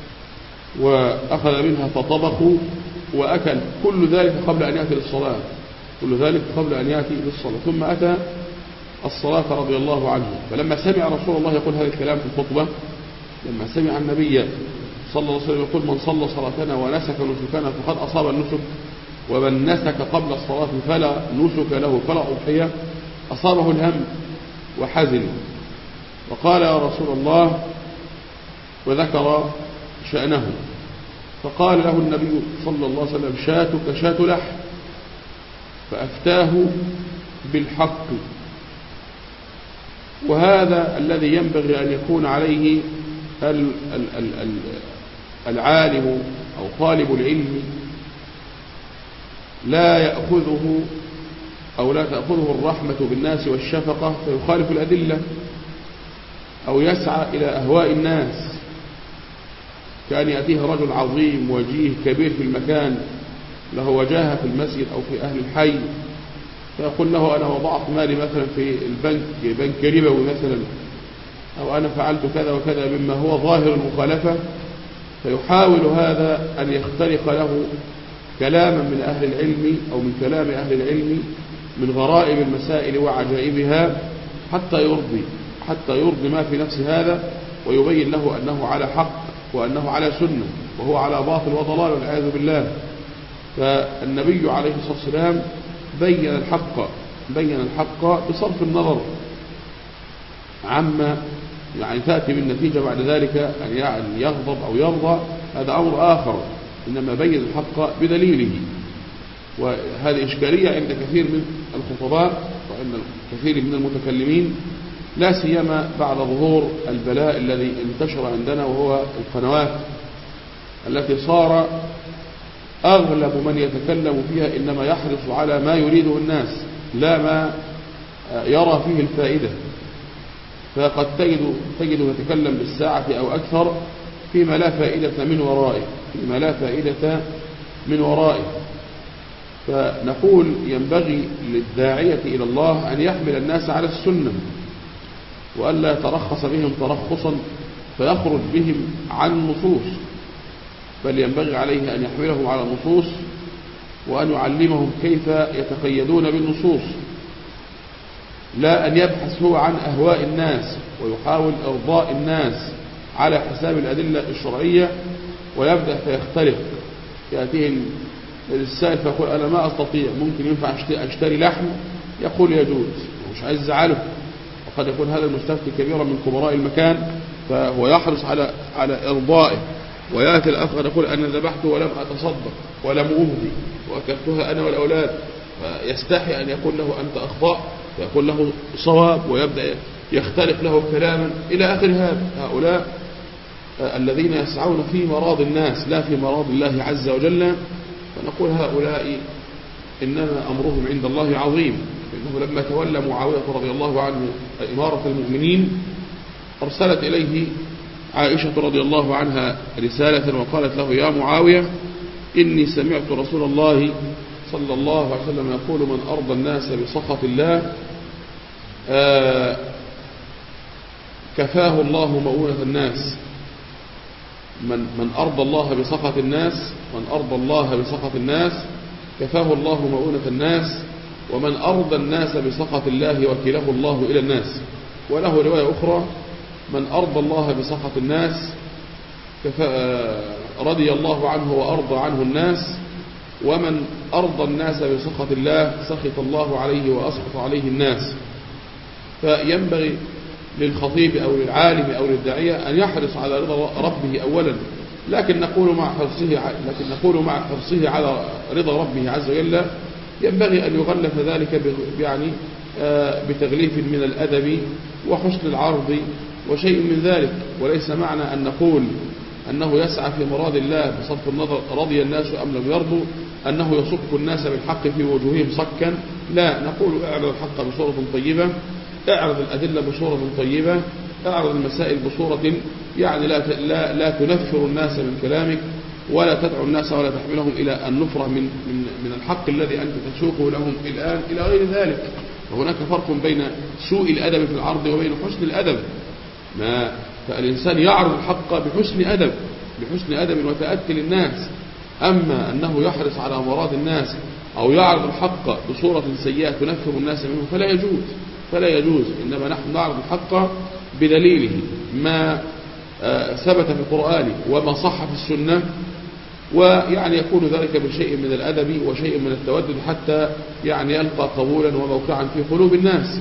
وأخذ منها فطبخوا وأكل، كل ذلك قبل أن يأتي للصلاة كل ذلك قبل أن يأتي للصلاة ثم أتى الصلاة رضي الله عنه. فلما سمع رسول الله يقول هذا الكلام في الخطبة، لما سمع النبي صلى الله عليه وسلم يقول: من صلى صلاتنا ونسك نسكنا فقد أصاب النسك، ومن نسك قبل الصلاة فلا نسك له فلا أضحية، أصابه الهم وحزن، وقال: يا رسول الله، وذكر شأنه، فقال له النبي صلى الله عليه وسلم: شاتك شات لحم. فأفتاه بالحق، وهذا الذي ينبغي أن يكون عليه العالم أو طالب العلم، لا يأخذه أو لا تأخذه الرحمة بالناس والشفقة فيخالف الأدلة أو يسعى إلى أهواء الناس. كان يأتيه رجل عظيم وجيه كبير في المكان، له وجاهة في المسجد أو في أهل الحي، فيقول له: أنا وضعت مالي مثلا في البنك بنك ربوي مثلا، أو أنا فعلت كذا وكذا مما هو ظاهر المخالفة، فيحاول هذا أن يخترق له كلاما من أهل العلم أو من كلام أهل العلم من غرائب المسائل وعجائبها حتى يرضي حتى يرضي ما في نفس هذا، ويبين له أنه على حق وأنه على سنة وهو على باطل وضلال والعياذ بالله. فالنبي عليه الصلاة والسلام بين الحق بين الحق بصرف النظر عما يعني تأتي بالنتيجة بعد ذلك أن يغضب أو يرضى، هذا أمر آخر، إنما بين الحق بدليله. وهذه إشكالية عند كثير من الخطباء وعند كثير من المتكلمين، لا سيما بعد ظهور البلاء الذي انتشر عندنا، وهو القنوات التي صار أغلب من يتكلم فيها إنما يحرص على ما يريده الناس لا ما يرى فيه الفائدة. فقد تجد تجد يتكلم بالساعة أو أكثر فيما لا فائدة من ورائه فيما لا فائدة من ورائه. فنقول ينبغي للداعية إلى الله أن يحمل الناس على السنة، وألا يترخص بهم ترخصا فيخرج بهم عن النصوص، بل ينبغي عليه أن يحملهم على النصوص وأن يعلمهم كيف يتقيدون بالنصوص، لا أن يبحث هو عن أهواء الناس ويحاول إرضاء الناس على حساب الأدلة الشرعية، ويبدأ فيختلف. يأتيه السائل فيقول أنا ما أستطيع، ممكن ينفع أشتري لحم؟ يقول يجوز، مش عايز زعله. وقد يكون هذا المستفتي كبيرا من كبراء المكان فهو يحرص على على إرضائه، ويأتي الآخر يقول أنا ذبحت ولم أتصدق ولم أهدي وأكلتها أنا والأولاد، فيستحي أن يقول له أنت أخطأ، فيقول له صواب، ويبدأ يختلف له كلاما إلى آخر هذا. هؤلاء الذين يسعون في مراض الناس لا في مراض الله عز وجل، فنقول هؤلاء إنما أمرهم عند الله عظيم. إنه لما تولى معاوية رضي الله عنه إمارة المؤمنين أرسلت إليه عائشة رضي الله عنها رسالة وقالت له يا معاوية إني سمعت رسول الله صلى الله عليه وسلم يقول من أرضى الناس بسخط الله آه كفاه الله مؤونة الناس. من, من أرضى الله بسخط الناس من أرضى الله بسخط الناس كفاه الله مؤونة الناس، ومن أرضى الناس بسخط الله وكله الله إلى الناس. وله رواية أخرى من أرضى الله بسخط الناس رضي الله عنه وأرضى عنه الناس، ومن أرضى الناس بسخط الله سخط الله عليه وأسخط عليه الناس. فينبغي للخطيب أو للعالم أو للداعية أن يحرص على رضا ربه أولا، لكن نقول مع حرصه لكن نقول مع حرصه على رضا ربه عز وجل ينبغي أن يغلف ذلك يعني بتغليف من الأدب وحسن العرض وشيء من ذلك. وليس معنى أن نقول أنه يسعى في مراد الله بصرف النظر رضي الناس أم لم يرضوا أنه يصك الناس بالحق في وجوههم صكا، لا، نقول اعرض الحق بصورة طيبة، اعرض الأدلة بصورة طيبة، اعرض المسائل بصورة يعني لا لا لا تنفر الناس من كلامك، ولا تدعو الناس ولا تحملهم إلى النفرة من من من الحق الذي أنت تسوقه لهم الآن إلى غير ذلك. وهناك فرق بين سوء الأدب في العرض وبين حسن الأدب. ما فالإنسان يعرض الحق بحسن أدب بحسن أدب وتأتي للناس. أما أنه يحرص على مراد الناس أو يعرض الحق بصورة سيئة تنفر الناس منه فلا يجوز فلا يجوز إنما نحن نعرض الحق بدليله ما ثبت في القرآن وما صح في السنة، ويعني يكون ذلك بشيء من الأدب وشيء من التودد حتى يعني يلقى قبولا وموقعا في قلوب الناس.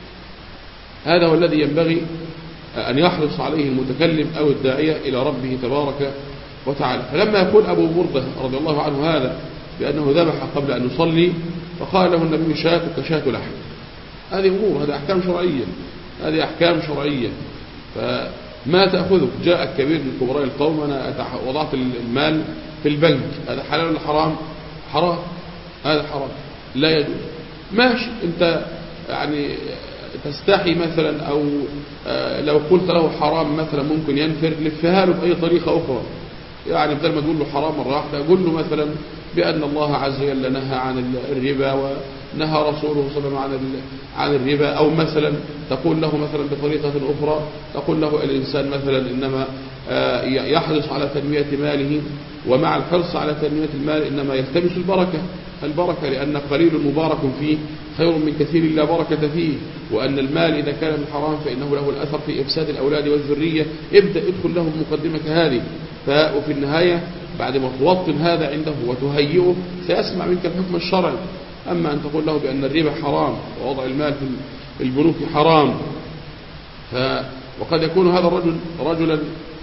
هذا هو الذي ينبغي أن يحرص عليه المتكلم أو الداعية إلى ربه تبارك وتعالى. فلما يقول أبو بردة رضي الله عنه هذا بأنه ذبح قبل أن يصلي فقال له النبي شاتك شات لحم، هذه أمور، هذه أحكام شرعية هذه أحكام شرعية فما تأخذه؟ جاء كبير من كبراء القوم أنا وضعت المال في البنك، هذا حلال ولا حرام؟ حرام، هذا حرام لا يجوز. ماشي، أنت يعني تستحي مثلا أو لو قلت له حرام مثلا ممكن ينفر، لفها له بأي طريقة أخرى، يعني بدل ما تقول له حرام مرة واحدة قل له مثلا بأن الله عز وجل نهى عن الربا ونهى رسوله صلى الله عليه وسلم عن الربا، أو مثلا تقول له مثلا بطريقة أخرى تقول له الإنسان مثلا إنما يحرص على تنمية ماله، ومع الحرص على تنمية المال إنما يلتمس البركة البركة لأن قليل مبارك فيه خير من كثير لا بركة فيه، وأن المال إذا كان من حرام فإنه له الأثر في إفساد الأولاد والذرية. ابدأ ادخل له مقدمة هذه، وفي النهاية بعد ما توطن هذا عنده وتهيئه سيسمع منك الحكم الشرعي. أما أن تقول له بأن الربا حرام ووضع المال في البنوك حرام وقد يكون هذا الرجل رجلا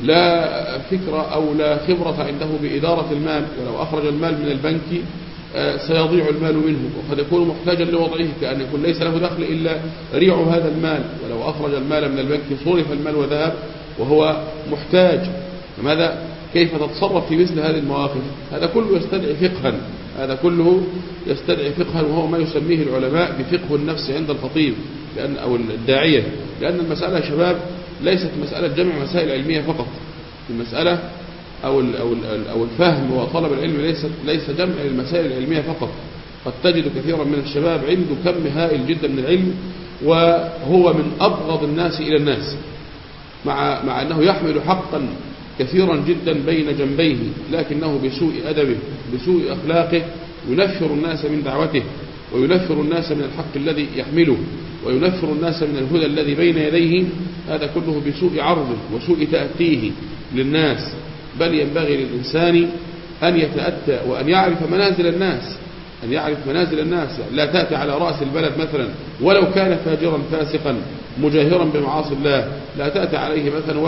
لا فكرة أو لا خبرة عنده بإدارة المال، ولو أخرج المال من البنك سيضيع المال منه، وقد يكون محتاجا لوضعه كأن يكون ليس له دخل إلا ريع هذا المال، ولو أخرج المال من البنك صرف المال وذهب وهو محتاج. فماذا كيف تتصرف في مثل هذه المواقف؟ هذا كله يستدعي فقها، هذا كله يستدعي فقها، وهو ما يسميه العلماء بفقه النفس عند الخطيب لأن أو الداعية، لأن المسألة يا شباب ليست مسألة جمع مسائل علمية فقط. المسألة أو أو أو الفهم وطلب العلم ليس ليس جمع المسائل العلمية فقط. قد تجد كثيرا من الشباب عنده كم هائل جدا من العلم وهو من أبغض الناس إلى الناس، مع مع أنه يحمل حقا كثيرا جدا بين جنبيه، لكنه بسوء أدبه بسوء أخلاقه ينفر الناس من دعوته، وينفر الناس من الحق الذي يحمله، وينفر الناس من الهدى الذي بين يديه. هذا كله بسوء عرضه وسوء تأتيه للناس. بل ينبغي للإنسان أن يتأتى وأن يعرف منازل الناس، أن يعرف منازل الناس. لا تأتي على رأس البلد مثلا ولو كان فاجرا فاسقا مجاهرا بمعاصي الله، لا تأتي عليه مثلا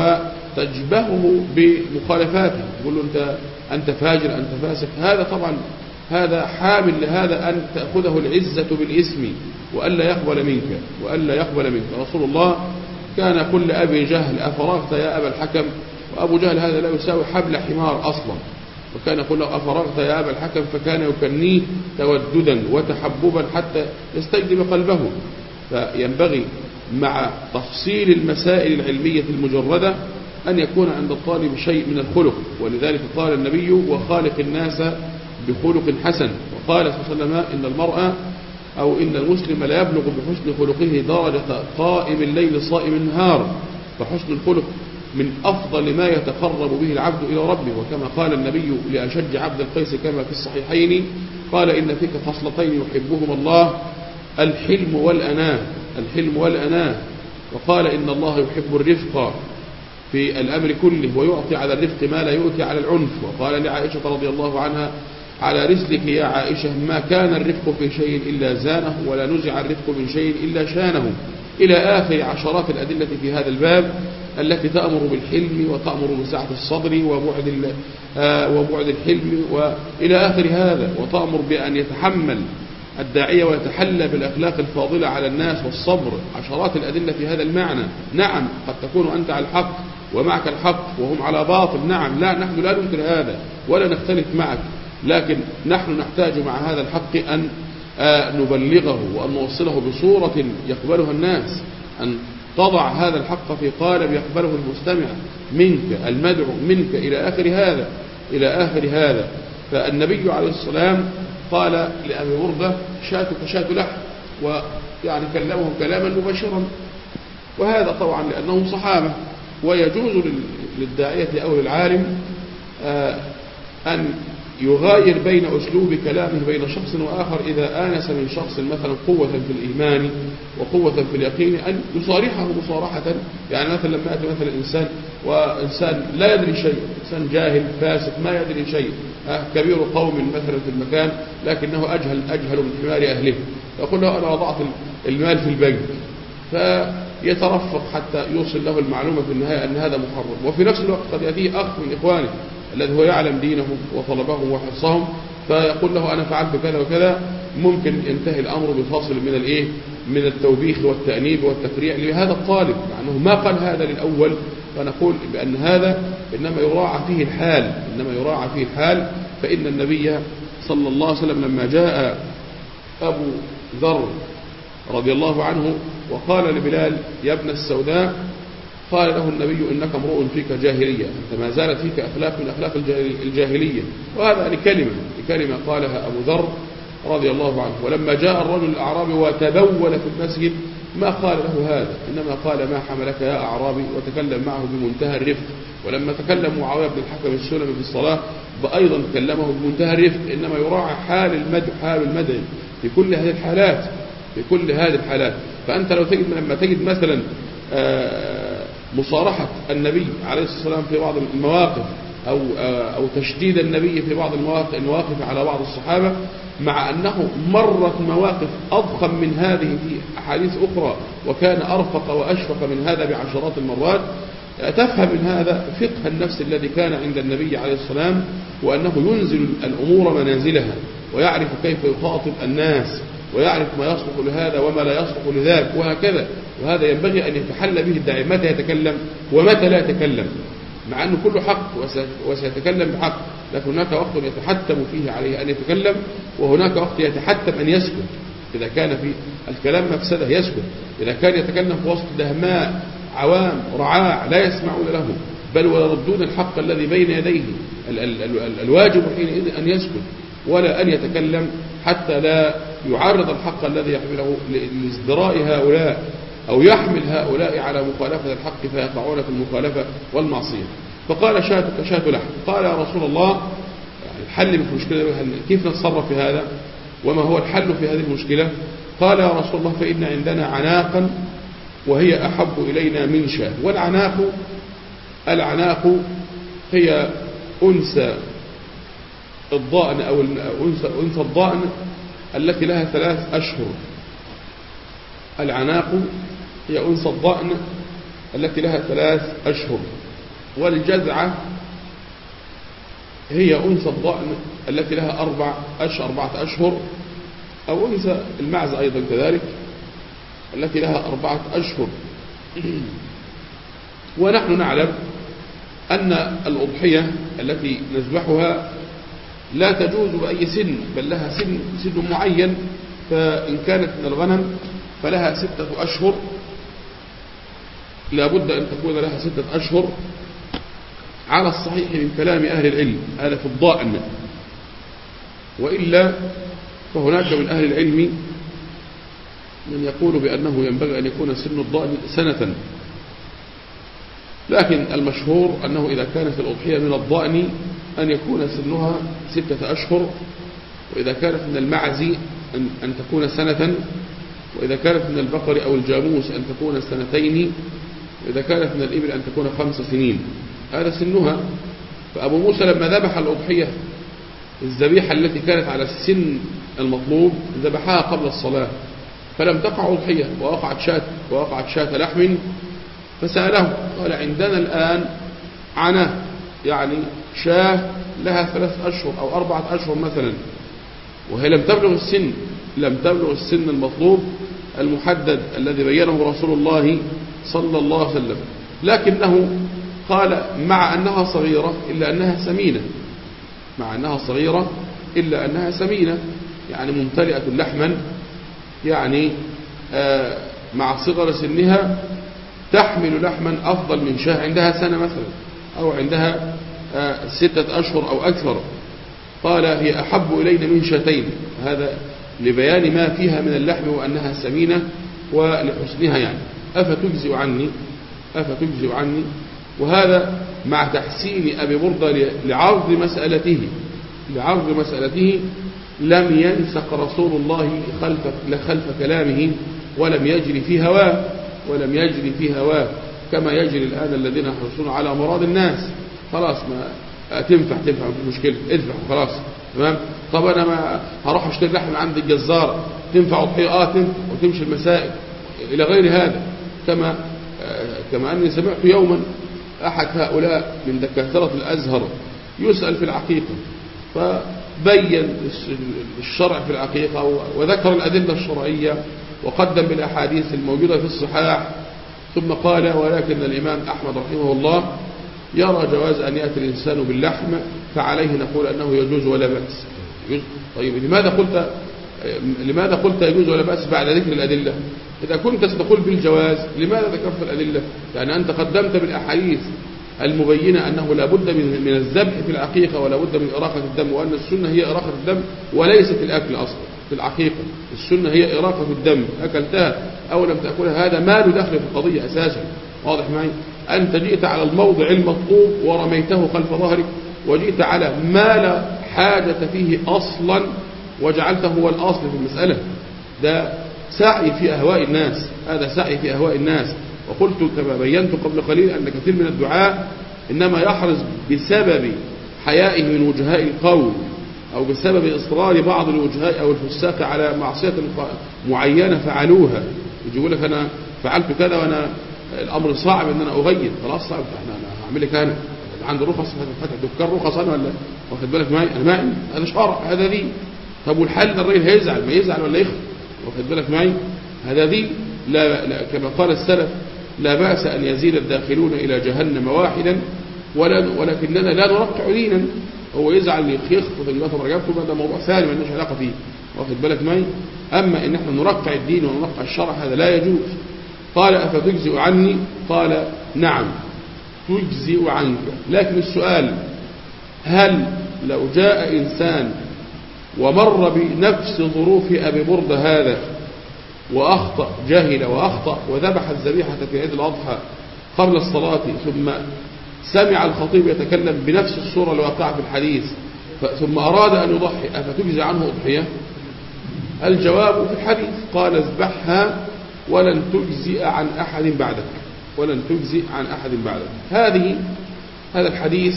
وتجبهه بمخالفاته، تقول له أنت, أنت فاجر أنت فاسق. هذا طبعا هذا حامل لهذا أن تأخذه العزة بالإسم وألا يقبل منك وألا يقبل منك. رسول الله كان كل أبي جهل أفرغت يا أبا الحكم، وأبو جهل هذا لا يساوي حبل حمار أصلا، وكان يقول له أفرغت يا أبا الحكم، فكان يكنيه توددا وتحببا حتى يستجلب قلبه. فينبغي مع تفصيل المسائل العلمية المجردة أن يكون عند الطالب شيء من الخلق، ولذلك قال النبي وخالق الناس بخلق حسن. وقال صلى الله عليه وسلم إن المرأة أو إن المسلم لا يبلغ بحسن خلقه درجة قائم الليل صائم النهار. فحسن الخلق من أفضل ما يتقرب به العبد إلى ربه، وكما قال النبي لأشج عبد القيس كما في الصحيحين قال إن فيك خصلتين يحبهما الله الحلم والأناة، الحلم والأناة. وقال إن الله يحب الرفق في الأمر كله ويعطي على الرفق ما لا يؤتي على العنف. وقال لعائشة رضي الله عنها على رسلك يا عائشة ما كان الرفق في شيء إلا زانه ولا نزع الرفق من شيء إلا شانه، إلى آخر عشرات الأدلة في هذا الباب التي تأمر بالحلم وتأمر بسعة الصدر وبعد وبعد الحلم وإلى آخر هذا، وتأمر بأن يتحمل الداعية ويتحلى بالأخلاق الفاضلة على الناس والصبر. عشرات الأدلة في هذا المعنى. نعم قد تكون أنت على الحق ومعك الحق وهم على باطل، نعم لا نحن لا ننكر هذا ولا نختلف معك، لكن نحن نحتاج مع هذا الحق أن نبلغه وأن نوصله بصورة يقبلها الناس، أن تضع هذا الحق في قالب يقبله المستمع منك المدعو منك إلى آخر هذا إلى آخر هذا. فالنبي عليه الصلاة والسلام قال لأبي بردة شاتك شات لحم، ويعني كلمه كلاما مباشرا، وهذا طبعا لأنهم صحابة. ويجوز للداعية أو للعالم أن يغاير بين أسلوب كلامه بين شخص وآخر إذا آنس من شخص مثلا قوة في الإيمان وقوة في اليقين أن يصارحه مصارحة. يعني مثلا لما يأتي مثلا إنسان وإنسان لا يدري شيء، إنسان جاهل فاسق ما يدري شيء، كبير قوم مثلا في المكان لكنه أجهل أجهل من حمار أهله، يقول له أنا وضعت المال في البنك، فيترفق حتى يوصل له المعلومة في النهاية أن هذا محرم. وفي نفس الوقت قد يأتيه أخ من إخوانه الذي هو يعلم دينهم وطلبهم وحرصهم فيقول له أنا فعلت كذا وكذا، ممكن ينتهي الأمر بفاصل من الإيه من التوبيخ والتأنيب والتفريع لهذا الطالب لأنه ما قال هذا للأول. فنقول بأن هذا إنما يراعى فيه الحال إنما يراعى فيه الحال فإن النبي صلى الله عليه وسلم لما جاء أبو ذر رضي الله عنه وقال لبلال يا ابن السوداء، قال له النبي إنك امرؤ فيك جاهلية، أنت ما زالت فيك أخلاق من أخلاق الجاهلية. وهذا لكلمة لكلمة قالها أبو ذر رضي الله عنه. ولما جاء الرجل الأعرابي وتبول في المسجد ما قال له هذا، إنما قال ما حملك يا أعرابي، وتكلم معه بمنتهى الرفق. ولما تكلم معاوية بن الحكم السلمي في الصلاة أيضا كلمه بمنتهى الرفق. إنما يراعى حال المدع حال المدع في كل هذه الحالات في كل هذه الحالات. فأنت لو تجد لما تجد مثلا مصارحة النبي عليه الصلاة والسلام في بعض المواقف أو أو تشديد النبي في بعض المواقف على بعض الصحابة، مع أنه مرت مواقف أضخم من هذه في أحاديث أخرى وكان أرفق وأشفق من هذا بعشرات المرات، تفهم من هذا فقه النفس الذي كان عند النبي عليه السلام، وأنه ينزل الأمور منازلها ويعرف كيف يخاطب الناس ويعرف ما يصلح لهذا وما لا يصلح لذاك وهكذا. وهذا ينبغي أن يتحلى به الداعي، متى يتكلم ومتى لا يتكلم، مع أنه كله حق وسيتكلم بحق، لكن هناك وقت يتحتم فيه عليه أن يتكلم، وهناك وقت يتحتم أن يسكت. إذا كان في الكلام مفسدة يسكت، إذا كان يتكلم في وسط دهماء عوام رعاع لا يسمعون له بل ويردون الحق الذي بين يديه، ال ال ال الواجب حينئذ أن يسكت ولا أن يتكلم حتى لا يعرض الحق الذي يحمله لازدراء هؤلاء أو يحمل هؤلاء على مخالفة الحق فيقعون في المخالفة والمعصية. فقال شاتك شات لحم. قال يا رسول الله الحل في المشكلة كيف نتصرف في هذا وما هو الحل في هذه المشكلة؟ قال يا رسول الله فإن عندنا عناقا وهي أحب إلينا من شاة. والعناق العناق هي أنثى الضأن أو أنثى الضأن التي لها ثلاث أشهر. العناق هي أنثى الضأن التي لها ثلاث أشهر. والجذعة هي أنثى الضأن التي لها أربع أشهر أربعة أشهر، أو أنثى المعز أيضا كذلك التي لها أربعة أشهر. ونحن نعلم أن الأضحية التي نذبحها لا تجوز بأي سن، بل لها سن سن معين. فإن كانت من الغنم فلها ستة أشهر، لا بد أن تكون لها ستة أشهر على الصحيح من كلام أهل العلم، هذا في الضأن. وإلا فهناك من أهل العلم من يقول بأنه ينبغي أن يكون سن الضأن سنة، لكن المشهور أنه إذا كانت الأضحية من الضأن أن يكون سنها ستة أشهر، وإذا كانت من المعز أن, أن تكون سنة، وإذا كانت من البقر أو الجاموس أن تكون سنتين، وإذا كانت من الإبل أن تكون خمس سنين. هذا سنها. فأبو موسى لما ذبح الأضحية الذبيحة التي كانت على السن المطلوب ذبحها قبل الصلاة، فلم تقع أضحية ووقعت شاة ووقعت شاة لحم، فسأله قال عندنا الآن عناه، يعني شاة لها ثلاث أشهر أو أربعة أشهر مثلا، وهي لم تبلغ السن لم تبلغ السن المطلوب المحدد الذي بينه رسول الله صلى الله عليه وسلم، لكنه قال مع أنها صغيرة إلا أنها سمينة، مع أنها صغيرة إلا أنها سمينة، يعني ممتلئة لحما، يعني آه مع صغر سنها تحمل لحما أفضل من شاة عندها سنة مثلا أو عندها آه ستة أشهر أو أكثر. قال هي أحب إلينا من شاتين، هذا لبيان ما فيها من اللحم وأنها سمينة ولحسنها، يعني أفتجزئ عني أفتجزئ عني وهذا مع تحسين أبي بردة لعرض مسألته لعرض مسألته لم ينسق رسول الله خلف, خلف كلامه ولم يجري في هواه ولم يجري في هواه كما يجري الآن الذين يحرصون على مراد الناس. خلاص ما تنفع تنفع في مشكلة ادفع خلاص تمام. طب أنا ما هروح أشتري لحم عند الجزار تنفع أضحية آه تنفع وتمشي المسائل إلى غير هذا. كما كما أني سمعت يوما أحد هؤلاء من دكاترة الأزهر يسأل في العقيقة، فبين الشرع في العقيقة وذكر الأدلة الشرعية وقدم بالأحاديث الموجودة في الصحاح، ثم قال ولكن الإمام أحمد رحمه الله يرى جواز أن يأتي الإنسان باللحم فعليه نقول أنه يجوز ولا بأس. طيب لماذا قلت لماذا قلت يجوز ولا بأس بعد ذكر الأدلة؟ إذا كنت ستقول بالجواز لماذا ذكرت الأدلة؟ يعني أنت قدمت بالأحاديث المبينة أنه لا بد من من الذبح في العقيقة ولا بد من إراقة الدم، وأن السنة هي إراقة الدم وليست الأكل أصلا في العقيقة. السنة هي إراقة الدم، أكلتها أو لم تأكلها هذا ما له دخل في القضية أساسا. واضح معي؟ أنت جئت على الموضع المطلوب ورميته خلف ظهرك، وجئت على ما لا حاجة فيه أصلا وجعلته هو الأصل في المسألة. ده سعي في أهواء الناس، هذا سعي في أهواء الناس. وقلت كما بينت قبل قليل أن كثير من الدعاء إنما يحرص بسبب حيائه من وجهاء القول أو بسبب إصرار بعض الوجهاء أو الفساق على معصية معينة فعلوها، يقول لك أنا فعلت كذا وأنا الأمر صعب أن أنا أغير، خلاص صعب، أنا هعمل لك أنا عنده رخص فتح دكان رخص أنا ولا واخد بالك معي؟ أنا ما هذا شرع، هذا دين. طب والحل الراجل هيزعل، ما يزعل ولا يخف، واخد بالك معي؟ هذا دين. لا, لا كما قال السلف لا بأس أن يزيد الداخلون إلى جهنم واحدا ولكننا لا نرقع دينا. هو يزعل يخف في الوقت مرجعكم، هذا موضوع ثاني ما لناش علاقة فيه، واخد بالك معي؟ أما إن احنا نرقع الدين ونرقع الشرع هذا لا يجوز. قال أفتجزئ عني؟ قال نعم تجزئ عنك. لكن السؤال هل لو جاء إنسان ومر بنفس ظروف أبي بردة هذا وأخطأ، جهل وأخطأ وذبح الذبيحة في عيد الأضحى قبل الصلاة ثم سمع الخطيب يتكلم بنفس الصورة الواقعة في الحديث ثم أراد أن يضحي، أفتجزئ عنه أضحية؟ الجواب في الحديث قال اذبحها ولن تجزئ عن أحد بعدك، ولن تجزئ عن أحد بعدك. هذه هذا الحديث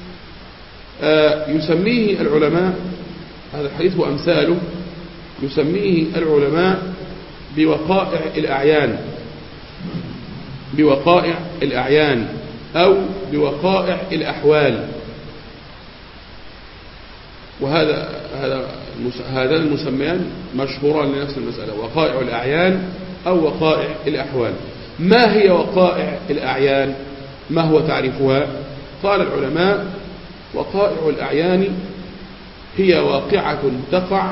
آه يسميه العلماء، هذا الحديث وأمثاله يسميه العلماء بوقائع الأعيان، بوقائع الأعيان أو بوقائع الأحوال. وهذا هذا هذان المسميان مشهوران لنفس المسألة، وقائع الأعيان أو وقائع الأحوال. ما هي وقائع الأعيان؟ ما هو تعريفها؟ قال العلماء وقائع الأعيان هي واقعة تقع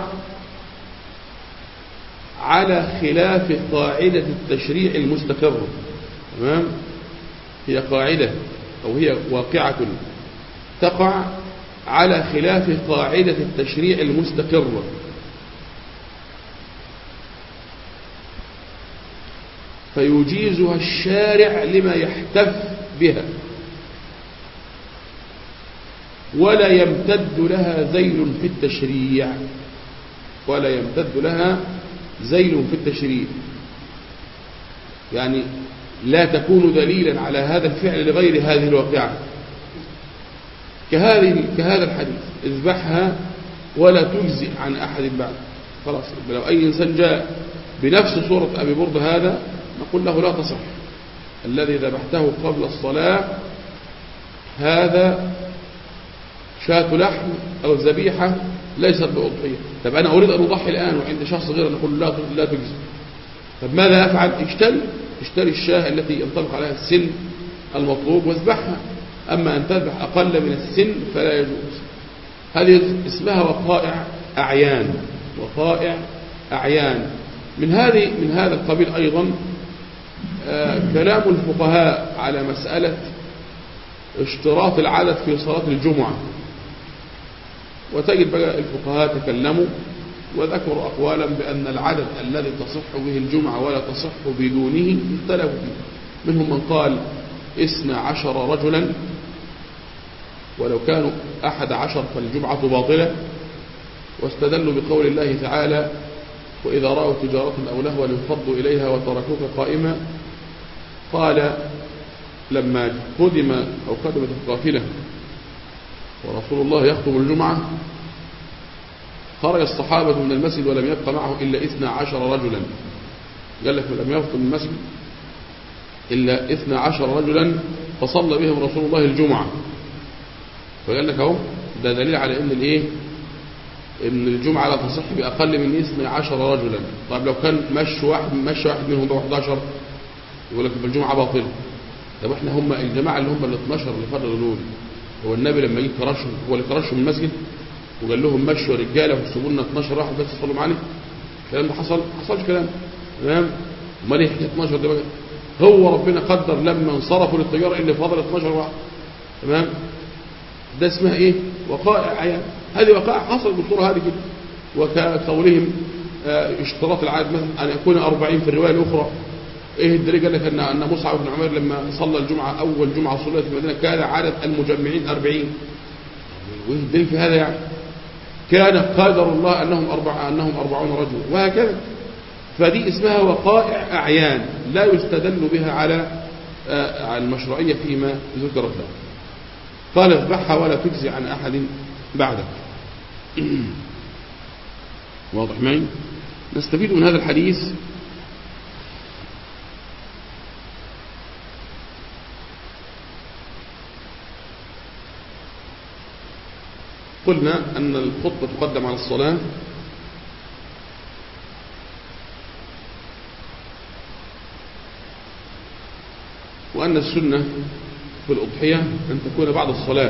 على خلاف قاعدة التشريع المستقر. تمام؟ هي قاعدة أو هي واقعة تقع على خلاف قاعدة التشريع المستقر، فيجيزها الشارع لما يحتف بها ولا يمتد لها ذيل في التشريع، ولا يمتد لها ذيل في التشريع، يعني لا تكون دليلا على هذا الفعل لغير هذه الواقعة. كهذه كهذا الحديث اذبحها ولا تجزئ عن أحد بعد. خلاص لو أي إنسان جاء بنفس صورة أبي برد هذا نقول له لا تصح، الذي ذبحته قبل الصلاة هذا شاة لحم أو ذبيحة ليست بأضحية. طب أنا أريد أن أضحي الآن وعند شخص غير نقول لا لا تجزئ. طب ماذا أفعل؟ اشتري اشتري الشاة التي ينطبق عليها السن المطلوب واذبحها. أما أن تذبح أقل من السن فلا يجوز. هذه اسمها وقائع أعيان، وقائع أعيان. من هذه من هذا القبيل أيضا آه كلام الفقهاء على مسألة اشتراط العدد في صلاة الجمعة. وتجد بقى الفقهاء تكلموا وذكروا أقوالا بأن العدد الذي تصح به الجمعة ولا تصح بدونه اختلفوا فيه. منهم من قال اثنا عشر رجلا، ولو كانوا أحد عشر فالجمعة باطلة، واستدلوا بقول الله تعالى وإذا رأوا تجارة أو لهوا انفضوا إليها وتركوك قائما. قال لما قدم أو قدمت القافلة ورسول الله يخطب الجمعة خرج الصحابة من المسجد ولم يبق معه إلا اثنا عشر رجلا. قال لك لم يخطب من المسجد إلا اثنا عشر رجلا فصلى بهم رسول الله الجمعة. فقال لك اهو ده دليل على ان الايه ان الجمعة لا تصح بأقل من اثنا عشر رجلا. طيب لو كان مشي واحد مشي واحد منهم ب أحد عشر يقول لك الجمعة باطلة. طب احنا هم الجماعة اللي هم ال اثناشر اللي فرقوا دول، هو النبي لما جه كرشهم هو اللي كرشهم من المسجد وقال لهم مشوا رجاله وسيبوا لنا اثناشر واحد بس يصلوا معانا؟ الكلام ده حصل؟ ما حصلش كلام. تمام؟ امال ايه حكايه اثناشر ده بقى؟ هو ربنا قدر لما انصرفوا للتجاره اللي فضل اثناشر واحد. تمام؟ ده اسمها ايه؟ وقائع عيان. هذه وقائع حصل بالصوره هذه كده. وكقولهم اشتراط العدد مثلا ان يكون أربعين في الروايه الاخرى. ايه الدليل؟ قال لك ان ان مصعب بن عمير لما صلى الجمعه اول جمعه صليت في المدينه كان عدد المجمعين أربعين. وايه الدليل في هذا يعني؟ كان قدر الله انهم اربعه انهم أربعون رجلا وهكذا. فدي اسمها وقائع اعيان لا يستدل بها على على المشروعيه فيما ذكرت له. قال اذبحها ولا تجزي عن احد بعدك. واضح معي؟ نستفيد من هذا الحديث قلنا أن الخطبة تقدم على الصلاة، وأن السنة في الأضحية أن تكون بعد الصلاة.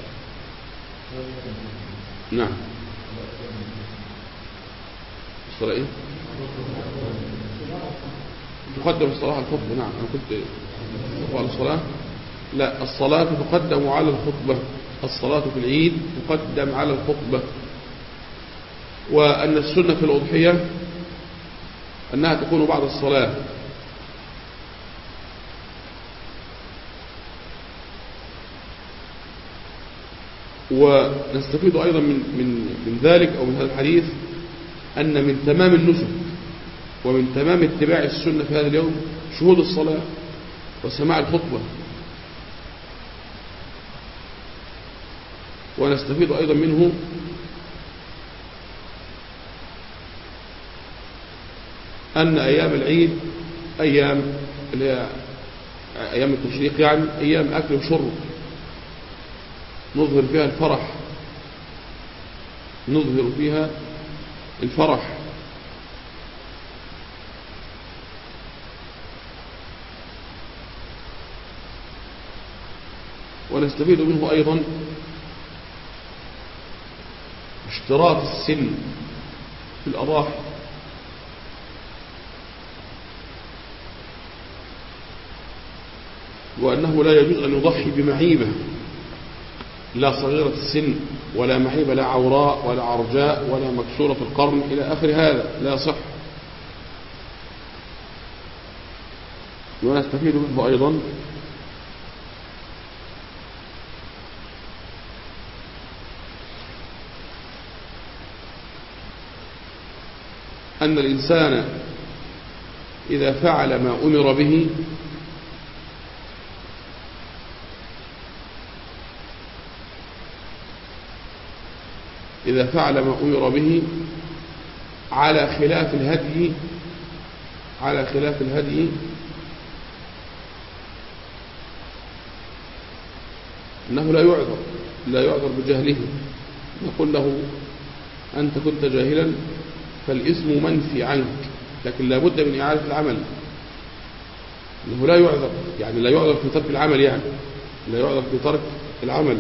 نعم. الصلاة إيه؟ تقدم الصلاة على الخطبة. نعم، أنا كنت على الصلاة. لا، الصلاة تقدم على الخطبة. الصلاة في العيد تقدم على الخطبة. وأن السنة في الأضحية أنها تكون بعد الصلاة. ونستفيد أيضا من, من, من ذلك أو من هذا الحديث أن من تمام النسك ومن تمام اتباع السنة في هذا اليوم شهود الصلاة وسماع الخطبة. ونستفيد أيضا منه أن أيام العيد أيام اللي هي أيام التشريق يعني أيام أكل وشرب، نظهر فيها الفرح نظهر فيها الفرح ونستفيد منه أيضا اشتراط السن في الأضاحي، وأنه لا يجوز أن يضحي بمعيبة لا صغيرة السن ولا معيبة لا عوراء ولا عرجاء ولا مكسورة القرن إلى آخر هذا، لا صح. ونستفيد منه أيضا أن الإنسان إذا فعل ما أمر به إذا فعل ما أمر به على خلاف الهدي على خلاف الهدي أنه لا يعذر لا يعذر بجهله. نقول له أنت كنت جاهلا فالإثم منفي عنك، لكن لا بد من إعادة العمل. أنه لا يعذر يعني لا يعذر في ترك العمل يعني لا يعذر في ترك العمل.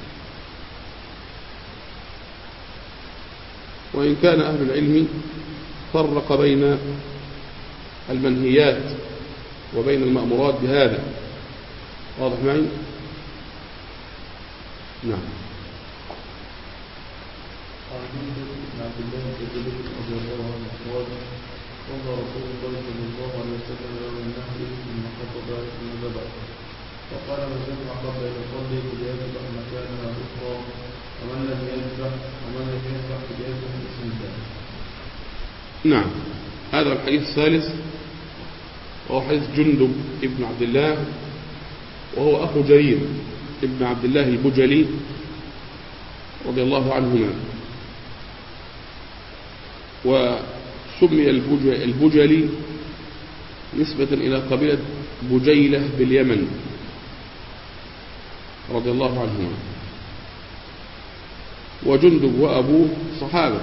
وإن كان أهل العلم فرق بين المنهيات وبين المأمورات بهذا، واضح معي؟ نعم. عبد الله بن رضي الله عنه قال قال رسول الله صلى الله عليه وسلم يوم النحر ثم خطب ثم ذبح وقال من ذبح قبل ان يصلي فليذبح مكانها اخرى ومن لم يذبح ومن لم يذبح فليذبح بسم الله. نعم، هذا الحديث الثالث وهو حديث جندب ابن عبد الله، وهو أخو جرير ابن عبد الله البجلي رضي الله عنهما. وسمي البجلي نسبة إلى قبيلة بجيلة باليمن رضي الله عنهما. وجندب وأبوه صحابة،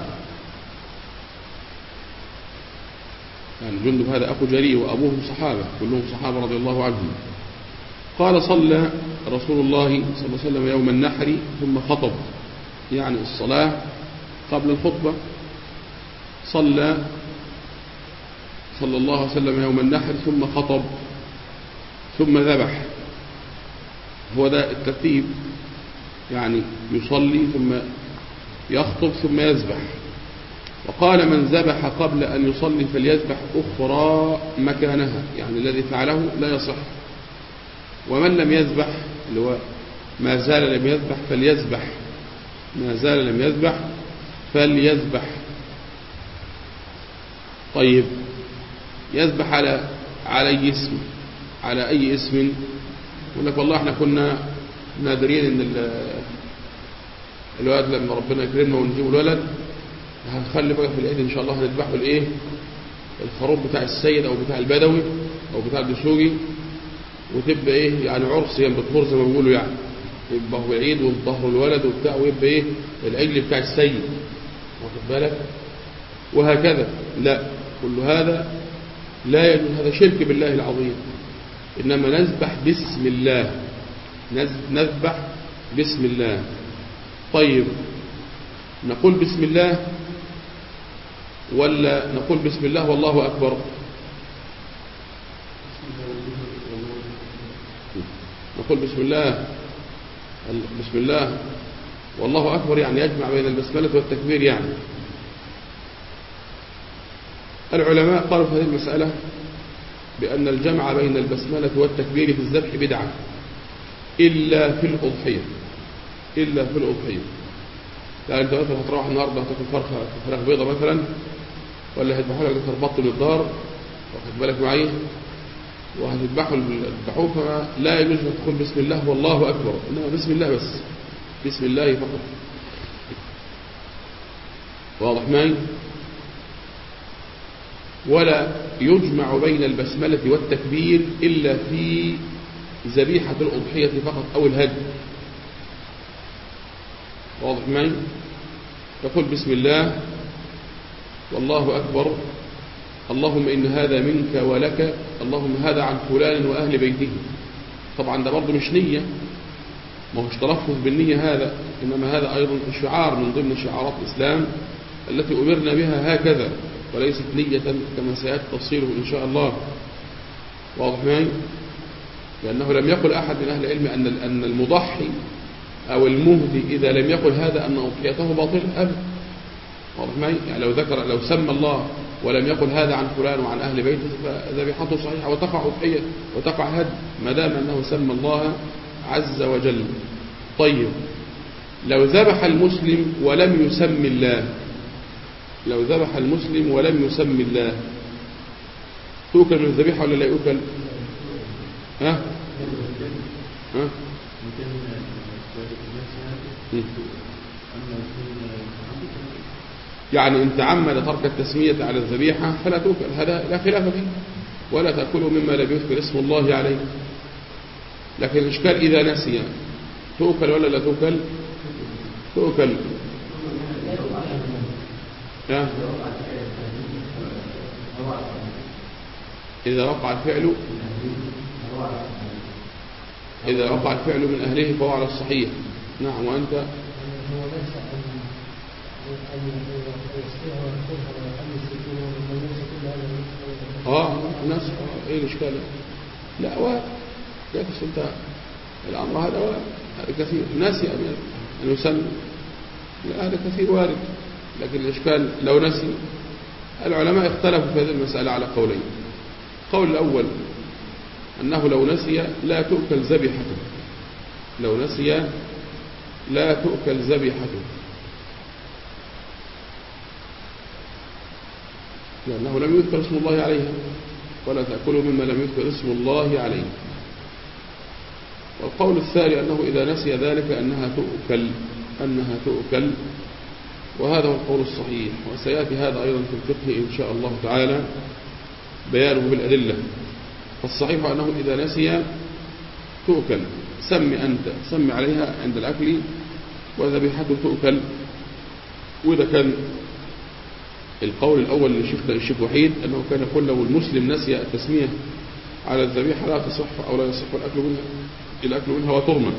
يعني جندب هذا أخو جرير وأبوهم صحابة كلهم صحابة رضي الله عنهم. قال صلى رسول الله صلى الله عليه وسلم يوم النحر ثم خطب، يعني الصلاة قبل الخطبة. صلى صلى الله عليه وسلم يوم النحر ثم خطب ثم ذبح. هو ده الترتيب، يعني يصلي ثم يخطب ثم يذبح. وقال من ذبح قبل أن يصلي فليذبح أخرى مكانها، يعني الذي فعله لا يصح. ومن لم يذبح اللي هو ما زال لم يذبح فليذبح ما زال لم يذبح فليذبح. طيب، يذبح على على أي اسم على أي اسم؟ يقول لك والله احنا كنا نادرين ان الولد لما ربنا يكرمنا ونجيب الولد هنخلي بقى في العيد ان شاء الله هنذبحه الايه الخروف بتاع السيد او بتاع البدوي او بتاع الدسوقي، وتبقى ايه يعني عرس يوم بتخور زي ما بيقولوا يعني. يبقى هو العيد والظهر الولد وبتاع، ويبقى ايه العجل بتاع السيد، واخد بالك؟ وهكذا. لا، كل هذا لا يجوز، هذا شرك بالله العظيم. إنما نذبح بسم الله، نذبح بسم الله. طيب نقول بسم الله ولا نقول بسم الله والله أكبر؟ نقول بسم الله بسم الله والله أكبر، يعني يجمع بين البسملة والتكبير. يعني العلماء قالوا في هذه المسألة بأن الجمع بين البسملة والتكبير في الذبح بدعة إلا في الأضحية، إلا في الأضحية. يعني أنت مثلا هتروح النهاردة هتاكل فرخة فراخ بيضة مثلا، ولا هتذبحوا لك تربط للدار، واخد بالك معي، وهتذبحوا الذبحوه، فلا يجوز أن تقول بسم الله والله أكبر، إنما بسم الله بس، بسم الله فقط. واضح معي؟ ولا يجمع بين البسملة والتكبير إلا في ذبيحة الأضحية فقط أو الهدي. واضح معي؟ تقول بسم الله والله أكبر، اللهم إن هذا منك ولك، اللهم هذا عن فلان وأهل بيته. طبعا ده برضه مش نية، ما هوش تلفظ بالنية هذا، إنما هذا أيضا شعار من ضمن شعارات الإسلام التي أمرنا بها هكذا، وليست نية كما سيأتي تفصيله إن شاء الله. واضح معي؟ لأنه لم يقل أحد من أهل العلم أن أن المضحي أو المهدي إذا لم يقل هذا أن أضحيته باطلة أبدا. واضح معي؟ يعني لو ذكر لو سمى الله ولم يقل هذا عن فلان وعن أهل بيته فذبيحته صحيحة وتقع أضحية وتقع هدي ما دام أنه سمى الله عز وجل. طيب لو ذبح المسلم ولم يسمي الله، لو ذبح المسلم ولم يسمي الله تؤكل من الذبيحة ولا لا يؤكل؟ ها؟ ها؟ يعني إن تعمد ترك التسمية على الذبيحة فلا تؤكل، هذا لا خلاف فيه، ولا تأكله مما لم يذكر اسم الله عليه. لكن الإشكال إذا نسي تؤكل ولا لا تؤكل؟ تؤكل. ها؟ إذا وقع الفعل إذا وقع الفعل من أهله فهو على الصحيح. نعم. وأنت آه الناس إيه الإشكال؟ لا وارد، لا انت الأمر هذا وارد، هذا كثير ناسي أن يسمى، لا هذا كثير وارد. لكن الإشكال لو نسي. العلماء اختلفوا في هذه المسألة على قولين. قول الأول أنه لو نسي لا تؤكل ذبيحته، لو نسي لا تؤكل ذبيحته، لأنه لم يذكر اسم الله عليها، ولا تأكلوا مما لم يذكر اسم الله عليه. والقول الثاني أنه إذا نسي ذلك أنها تؤكل، أنها تؤكل، وهذا هو القول الصحيح. وسيأتي هذا أيضا في الفقه إن شاء الله تعالى بيانه بالأدلة. فالصحيح أنه إذا نسي تؤكل، سمي أنت سمي عليها عند الأكل وذبيحته تؤكل. وإذا كان القول الأول لشيخنا الشيخ وحيد أنه كان يقول لو المسلم نسي التسمية على الذبيحة لا تصح أو لا يصح الأكل منها الأكل منها وترمى.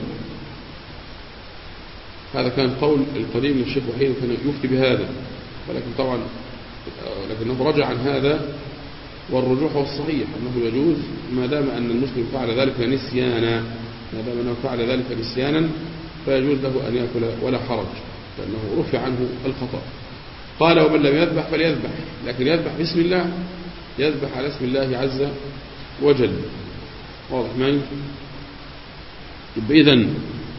هذا كان قول القديم للشيخ وحيد وكان يفتي بهذا، ولكن طبعا لكنه رجع عن هذا، والرجوع هو الصحيح أنه يجوز ما دام أن المسلم فعل ذلك نسيانا، ما دام أنه فعل ذلك نسيانا فيجوز له أن يأكل ولا حرج، لأنه رفع عنه الخطأ. قال ومن لم يذبح فليذبح، لكن يذبح باسم الله، يذبح على اسم الله عز وجل. واضح معي؟ إذن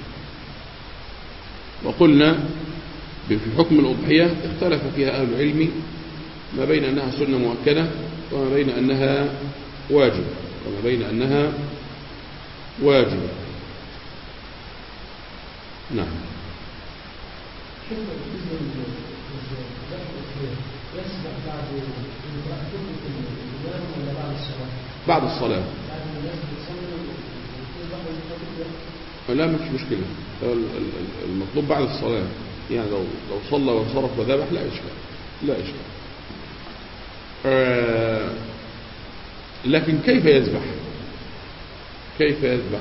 وقلنا في حكم الأضحية اختلف فيها أهل العلم ما بين أنها سنة مؤكدة وما بين أنها واجب وما بين أنها واجب. نعم. بعد الصلاة لا مش مشكلة، المطلوب بعد الصلاة، يعني لو لو صلى وانصرف وذبح لا إشكال، لا إشكال. آه لكن كيف يذبح؟ كيف يذبح؟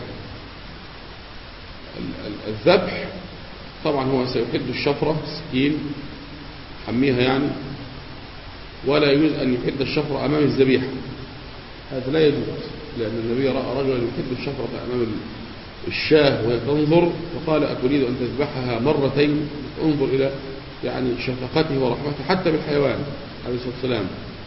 الذبح طبعا هو سيحد الشفرة سكين حميها يعني، ولا يجوز أن يحد الشفرة أمام الذبيحة، هذا لا يجوز، لأن النبي رأى رجلا يحد الشفرة أمام الشاه وهي تنظر، فقال أتريد أن تذبحها مرتين؟ انظر إلى يعني شفقته ورحمته حتى بالحيوان عليه الصلاة والسلام.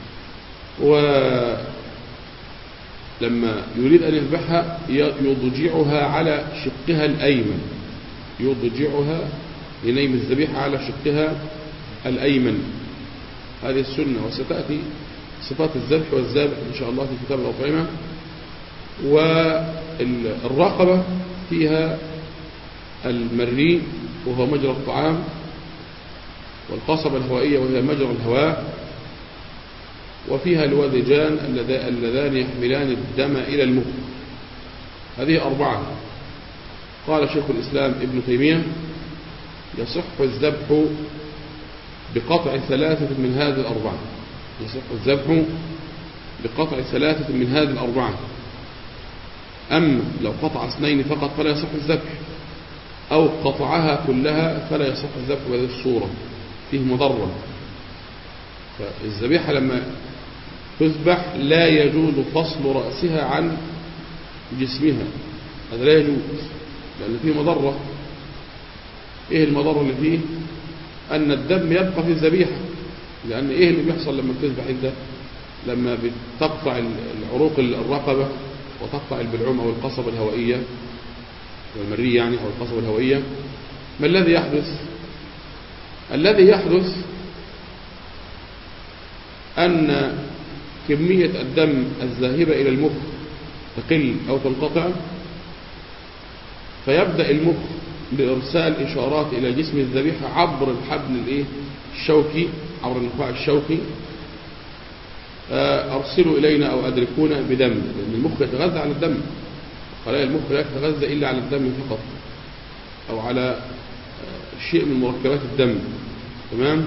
ولما يريد أن يذبحها يضجعها على شقها الأيمن، يضجعها ينيم الذبيحة على شقها الأيمن، هذه السنة. وستأتي صفات الذبح والذابح إن شاء الله في كتاب الأطعمة. والرقبة فيها المري وهو مجرى الطعام، والقصبة الهوائية وهي مجرى الهواء، وفيها الوذجان اللذان يحملان الدم إلى المخ. هذه أربعة. قال شيخ الإسلام ابن تيمية يصح الذبح بقطع ثلاثة من هذه الأربعة، يصح الذبح بقطع ثلاثة من هذه الأربعة. أما لو قطع اثنين فقط فلا يصح الذبح، أو قطعها كلها فلا يصح الذبح بهذه الصورة، فيه مضرة. فالذبيحة لما تذبح لا يجوز فصل رأسها عن جسمها، هذا لا يجوز لأن فيه مضرة. إيه المضرة اللي فيه؟ أن الدم يبقى في الذبيحة، لأن إيه اللي بيحصل لما بتذبح أنت؟ لما بتقطع العروق الرقبة وتقطع البلعوم أو القصبة الهوائية والمري يعني أو القصبة الهوائية، ما الذي يحدث؟ الذي يحدث أن كمية الدم الذاهبة إلى المخ تقل أو تنقطع، فيبدأ المخ بإرسال إشارات إلى جسم الذبيحة عبر الحبل الإيه؟ الشوكي، عبر النخاع الشوكي، أرسلوا إلينا أو أدركونا بدم، لأن المخ يتغذى على الدم، خلايا المخ لا تتغذى إلا على الدم فقط أو على شيء من مركبات الدم، تمام؟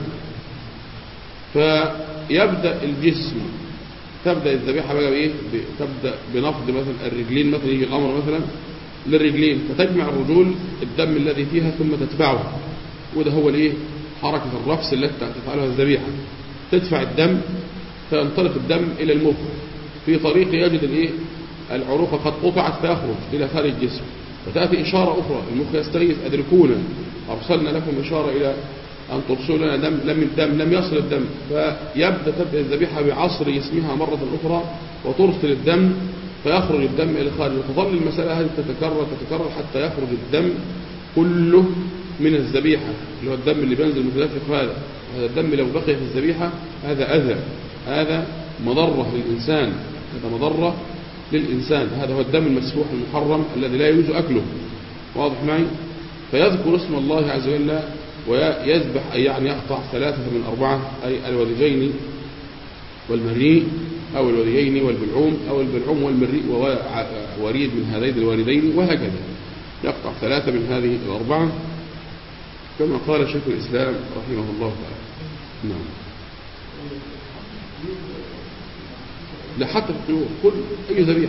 فيبدأ الجسم، تبدأ الذبيحة بقى بإيه؟ تبدأ بنفض مثلا الرجلين، مثلا يجي الأمر مثلا للرجلين، فتجمع الرجول الدم الذي فيها ثم تتبعه، وده هو الإيه؟ حركة الرفس التي تفعلها الذبيحة، تدفع الدم فينطلق الدم إلى المخ، في طريق يجد الإيه؟ العروق قد قطعت فيخرج إلى خارج الجسم، فتأتي إشارة أخرى، المخ يستغيث أدركونا أرسلنا لكم إشارة إلى أن ترسلوا لنا دم، لم الدم لم يصل الدم، فيبدأ تبدأ الذبيحة بعصر جسمها مرة أخرى وترسل الدم فيخرج الدم إلى خارج، وتظل المسألة هذه تتكرر تتكرر حتى يخرج الدم كله من الذبيحة، اللي هو الدم اللي بينزل متدفق هذا، هذا الدم لو بقي في الذبيحة هذا أذى، هذا مضرة للإنسان، هذا مضرة للإنسان، هذا هو الدم المسفوح المحرم الذي لا يجوز أكله، واضح معي؟ فيذكر اسم الله عز وجل ويذبح، أي يعني يقطع ثلاثة من أربعة، أي الوذجين والمريء أو الوذجين والبلعوم أو البلعوم والمريء ووريد من هذين الواردين، وهكذا يقطع ثلاثة من هذه الأربعة كما قال شيخ الإسلام رحمه الله تعالى. نعم. لا حتى في الطيور، كل أي ذبيحة،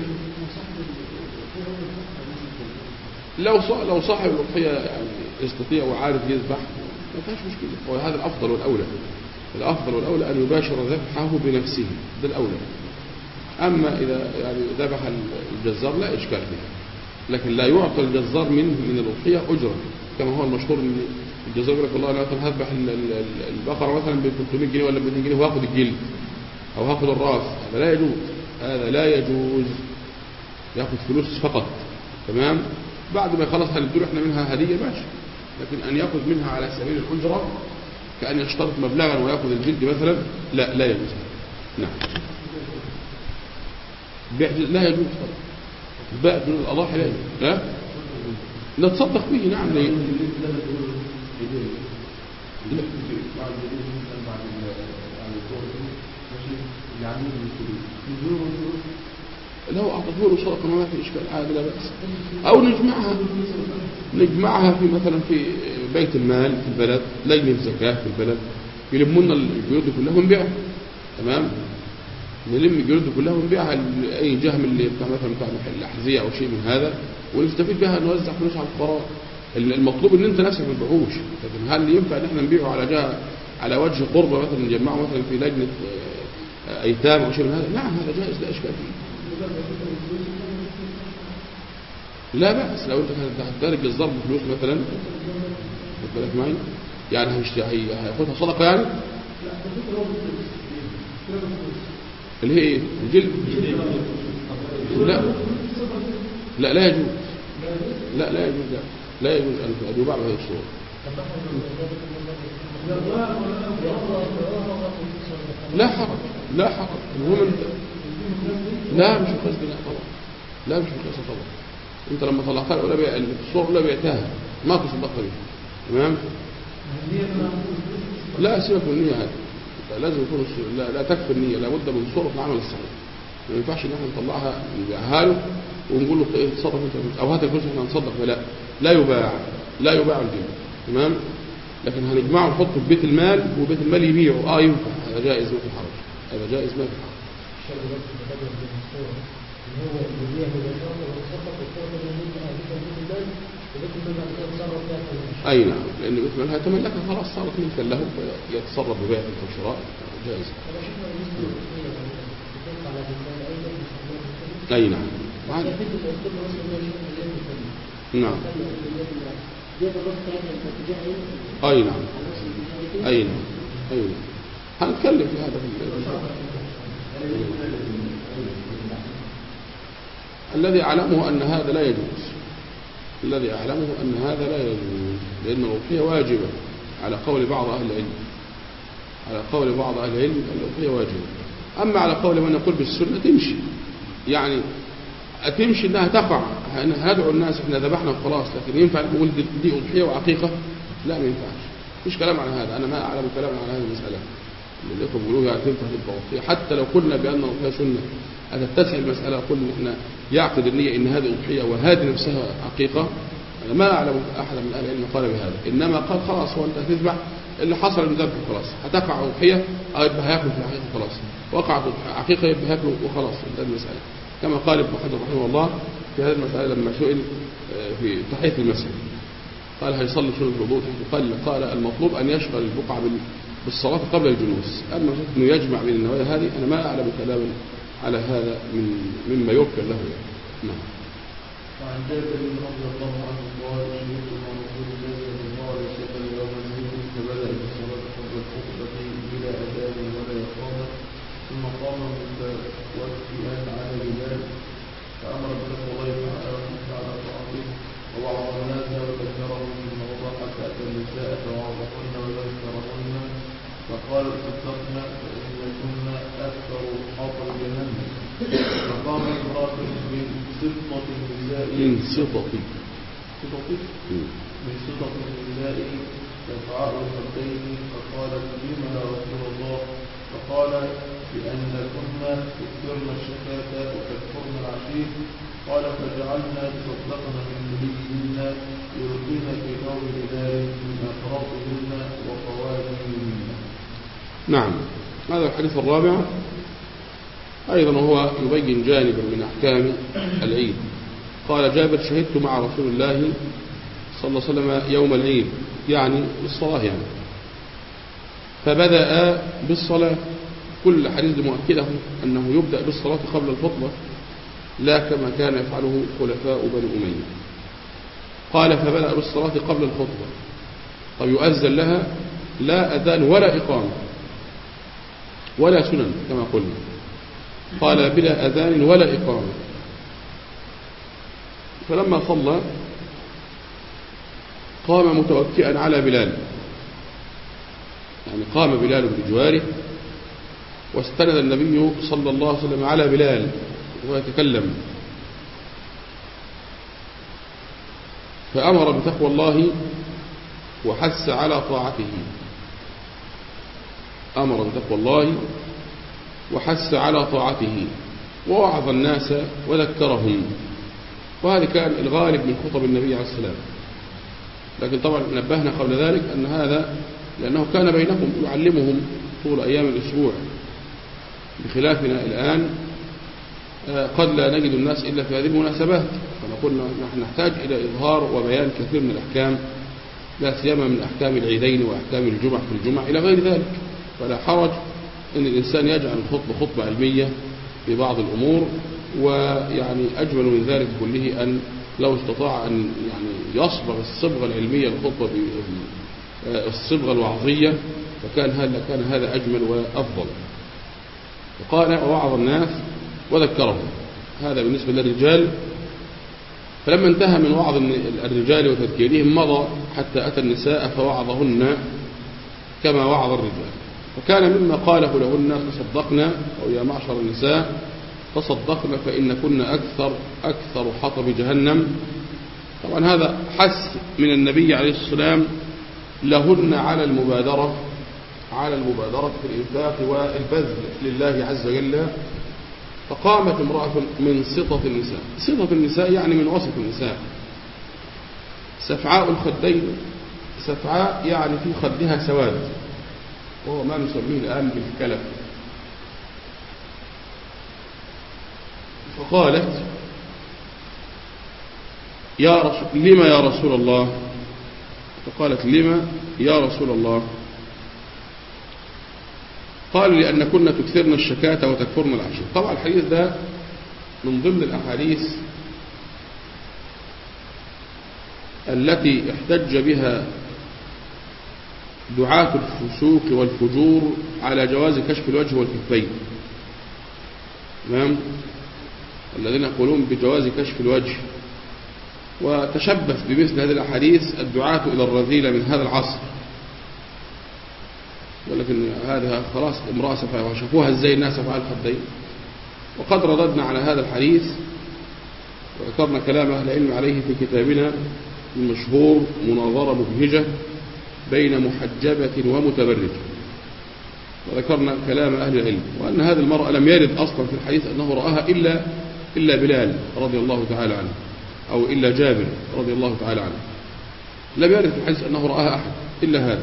لو لو صاحب الأضحية يعني يستطيع وعارف يذبح ما فيهاش مشكلة، وهذا الأفضل والأولى، الأفضل والأولى أن يباشر ذبحه بنفسه، ده الأولى. أما إذا يعني ذبح الجزار لا إشكال فيها، لكن لا يعطى الجزار منه من الأضحية أجرة، كما هو المشهور ان الجزار يقول لك والله أنا مثلا هذبح البقرة مثلا ب ثلاثمائة جنيه ولا ب مئتين جنيه وهاخد الجلد أو هاخد الرأس، هذا لا يجوز، هذا لا يجوز، ياخد فلوس فقط، تمام؟ بعد ما خلص هنديله احنا منها هدية ماشي، لكن أن يأخذ منها على سبيل الأجرة كأن يشترط مبلغا ويأخذ الجلد مثلا، لا لا يجوز. نعم. بيع لا يجوز، بيع من الأضاحي لا يجوز، لا لا تصدق به. نعم. ليه؟ لو أعطته له صدقة ما في إشكال عادي لا بأس. أو نجمعها نجمعها في مثلا في بيت المال في البلد، لجنة زكاة في البلد يلمون الجيود كلها ونبيعها. تمام، نلم الجيود كلها ونبيعها أي جهم اللي بتاع مثلا بتاع الأحذية أو شيء من هذا، ونستفيد بها نوزع فلوس على الفقراء. المطلوب ان انت نفسك ما تبيعوش، لكن هل ينفع ان احنا نبيعه على جهه على وجه قربة مثلا نجمعه مثلا في لجنة ايتام او شيء من هذا؟ نعم هذا جائز لا اشكال فيه. لا بأس لو انت هتدرج الضرب فلوس مثلا خد بالك معي، يعني هياخدها صدقه يعني اللي هي ايه الجلد. لا لا لا يجوز، لا لا يجوز، لا لا يجوز أن يباع بهذه الصورة. لا حرج لا حرج المهم لا مش القصد لا طبعا، لا مش القصد طبعا. انت لما طلعتها الأولى الصورة الأولى بعتها ما تصدق بها. تمام، لا سيبك من النية هذه، لازم يكون لا, لا تكفي النية، لابد من صورة العمل الصحيح. ما ينفعش ان احنا نطلعها نبيعها له ونقول له تصدق انت او هات الفلوس احنا نصدق، لا لا يباع لا يباع الجنة. تمام، لكن هنجمعه نحطه في بيت المال وبيت المال يبيعه اه ينفع، هذا جائز ما في حرج، هذا جائز ما في حرج. اي نعم، لان بيت المال هيتملكها خلاص صارت ملكا له فيتصرف ببيع او شراء جائز. اي نعم نعم اي نعم اي نعم اي نعم هنتكلم في هذا الذي اعلمه ان هذا لا يجوز، الذي اعلمه ان هذا لا يجوز، لان الأضحية واجبة على قول بعض اهل العلم، على قول بعض اهل العلم الأضحية واجبة. اما على قول من يقول بالسنة تمشي، يعني تمشي انها تقع، هندعو الناس احنا ذبحنا وخلاص، لكن ينفع نقول دي أضحية وعقيقة؟ لا ما ينفعش، مفيش كلام على هذا، انا ما اعلم كلام على هذه المسألة. اللي لكم بيقولوا يعني تنفع تبقى أضحية، حتى لو قلنا بأن الأضحية سنة هتتسع المسألة، قلنا احنا يعقد النية ان هذه أضحية وهذه نفسها عقيقة. انا ما اعلم احد من اهل العلم قال بهذا، انما قال خلاص هو انت هتذبح اللي حصل من ذبح خلاص، هتقع أضحية او يبقى هياكل في الحقيقة خلاص، وقعت عقيقة يبقى هياكل وخلاص انتهت المسألة. كما قال ابن حجر رحمه الله في هذه المسألة لما سئل في تحية المسجد قال هيصلي سنة الوضوء، قال قال المطلوب أن يشغل البقعة بالصلاة قبل الجلوس. أما أنه يجمع بين النوايا هذه أنا ما أعلم كلاما على هذا من مما يركن له يعني. نعم. وعن جابر رضي الله عنه قال شهدت مع رسول الله صلى الله عليه وسلم يوم العيد فبدأ بالصلاة قبل الخطبة بلا أذان ولا إقامة، ثم قام متوكئا على بلال فأمر بتقوى الله تعالى على طاعته ووعظ الناس وذكرهم ثم وضع حتى أتى النساء فوعظهن وذكرهن فقال صدقنا فإنكن أكثر حاطر جهنم. فقام امرأة من سطة النساء من سطة سطة من سطة النساء تفعل الخدين فقالت لما يا رسول الله؟ فقال بأنكن تكثرن الشفاة وتكفرن العشير. قال فجعلنا تصدقن من مليهن يلقين في نوم بلال من أفراطهن وقوائمهن. نعم، هذا الحديث الرابع أيضا هو يبين جانبا من أحكام العيد. قال جابر شهدت مع رسول الله صلى الله عليه وسلم يوم العيد، يعني الصلاة يعني، فبدأ بالصلاة. كل حديث مؤكده أنه يبدأ بالصلاة قبل الخطبة لا كما كان يفعله خلفاء بني أمية. قال فبدأ بالصلاة قبل الخطبة. طب يؤذن لها؟ لا أذان ولا إقامة ولا سنن كما قلنا. قال بلا أذان ولا إقامة. فلما صلى قام متوكئا على بلال، يعني قام بلال بجواره واستند النبي صلى الله عليه وسلم على بلال ويتكلم، فأمر بتقوى الله وحث على طاعته. أمر بتقوى الله وحث على طاعته، ووعظ الناس وذكرهم، وهذا كان الغالب من خطب النبي عليه السلام. لكن طبعا نبهنا قبل ذلك أن هذا لأنه كان بينهم يعلمهم طول أيام الأسبوع، بخلافنا الآن قد لا نجد الناس إلا في هذه المناسبات، فنقول نحن نحتاج إلى إظهار وبيان كثير من الأحكام، لا سيما من أحكام العيدين وأحكام الجمعة في الجمعة إلى غير ذلك. فلا حرج أن الإنسان يجعل الخطبة خطبة علمية في بعض الأمور، ويعني أجمل من ذلك كله أن لو استطاع أن يعني يصبغ الصبغة العلمية للخطبة بالصبغة الوعظية فكان هذا كان هذا أجمل وأفضل. وقال ووعظ الناس وذكرهم، هذا بالنسبة للرجال. فلما انتهى من وعظ الرجال وتذكيرهم مضى حتى أتى النساء فوعظهن كما وعظ الرجال. وكان مما قاله لهن تصدقنا أو يا معشر النساء تصدقنا فإن كنا أكثر أكثر حطب جهنم. طبعا هذا حث من النبي عليه الصلاة والسلام لهن على المبادرة على المبادرة في الإنفاق والبذل لله عز وجل. فقامت امرأة من سطة النساء، سطة النساء يعني من وسط النساء، سفعاء الخدين، سفعاء يعني في خدها سواد، وهو ما نسميه الآن بالكلف. فقالت يا رسول لما يا رسول الله؟ فقالت لما يا رسول الله؟ قالوا لأن كنا تكثرن الشكاة وتكفرن العشير. طبعا الحديث ده من ضمن الأحاديث التي احتج بها دعاة الفسوق والفجور على جواز كشف الوجه والكفين. تمام؟ الذين يقولون بجواز كشف الوجه، وتشبث بمثل هذه الأحاديث الدعاة إلى الرذيلة من هذا العصر، ولكن هذا خلاص امرأة سفعاء وشافوها ازاي الناس سفعاء الخدين. وقد رددنا على هذا الحديث وذكرنا كلام أهل العلم عليه في كتابنا المشهور مناظرة مبهجة بين محجبة ومتبرجة، وذكرنا كلام أهل العلم وأن هذه المرأة لم يرد أصلا في الحديث أنه رآها إلا إلا بلال رضي الله تعالى عنه أو إلا جابر رضي الله تعالى عنه، لم يرد في الحديث أنه رآها أحد إلا هذا،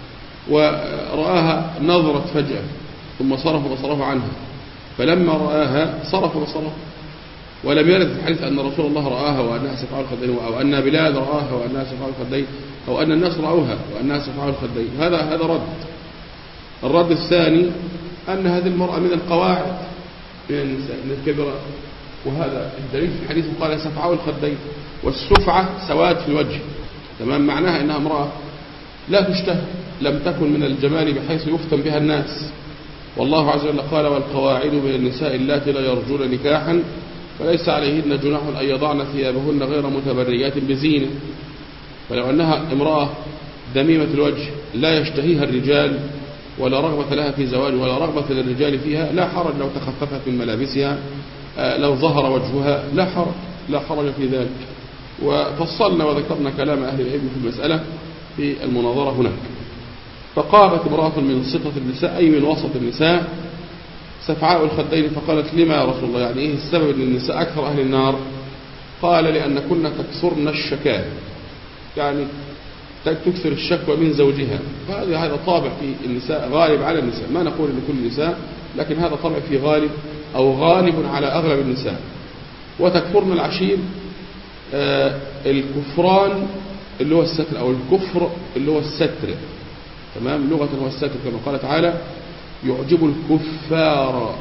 ورآها نظرت فجأة ثم صرف بصره عنها، فلما رآها صرف بصره. ولم يرد في الحديث أن رسول الله رآها وأنها سفعاء الخدين، أو أن بلال رآها وأنها سفعاء الخدين، أو أن الناس رأوها وأنها سفعاء الخدين. هذا هذا رد. الرد الثاني أن هذه المرأة من القواعد من النساء من الكبرى، وهذا الدليل في الحديث قال سفعاء الخدين، والسفعة سواد في الوجه. تمام؟ معناها أنها امرأة لا تشتهى، لم تكن من الجمال بحيث يفتن بها الناس. والله عز وجل قال والقواعد من النساء اللاتي لا يرجون نكاحا فليس عليهن جناح أن يضعن ثيابهن غير متبرجات بزينة. فلو أنها امرأة دميمة الوجه لا يشتهيها الرجال ولا رغبة لها في زواج ولا رغبة للرجال فيها لا حرج لو تخففت من ملابسها، لو ظهر وجهها لا حرج لا حرج في ذلك. وفصلنا وذكرنا كلام أهل العلم في المسألة في المناظرة هناك. فقامت امرأة من سطة النساء أي من وسط النساء سفعاء الخدين فقالت لما يا رسول الله؟ يعني إيه السبب أن النساء أكثر أهل النار؟ قال لأن كنا تكثرن الشكاة، يعني تكثر الشكوى من زوجها. هذا هذا طابع في النساء غالب على النساء، ما نقول لكل النساء لكن هذا طابع في غالب أو غالب على أغلب النساء. وتكفرن العشير، آه الكفران اللي هو الستر، أو الكفر اللي هو الستر. تمام؟ لغة هو الستر كما قال تعالى يعجب الكفار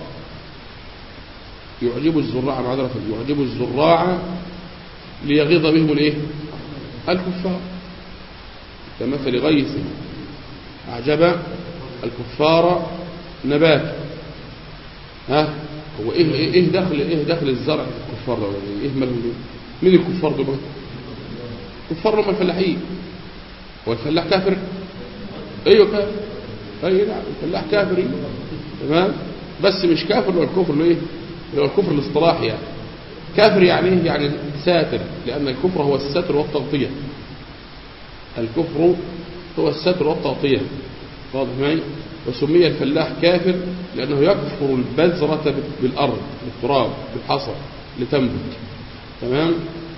يعجب الزراع معذرة يعجب الزراع ليغيظ بهم الايه؟ الكفار، كمثل غيث أعجب الكفار نبات. ها هو ايه ايه دخل ايه دخل الزرع في الكفار ده؟ ايه مين الكفار دول؟ كفار هم الفلاحين. والفلاح كافر؟ ايوه كافر. اي نعم الفلاح كافر. تمام؟ بس مش كافر اللي هو الكفر اللي ايه؟ اللي هو الكفر الاصطلاحي. يعني كافر يعني ايه؟ يعني ساتر، لان الكفر هو الستر والتغطية. الكفر هو الستر والتغطية، واضح معي؟ وسمي الفلاح كافر لأنه يكفر البذرة بالأرض بالتراب بالحصى لتنبت. تمام.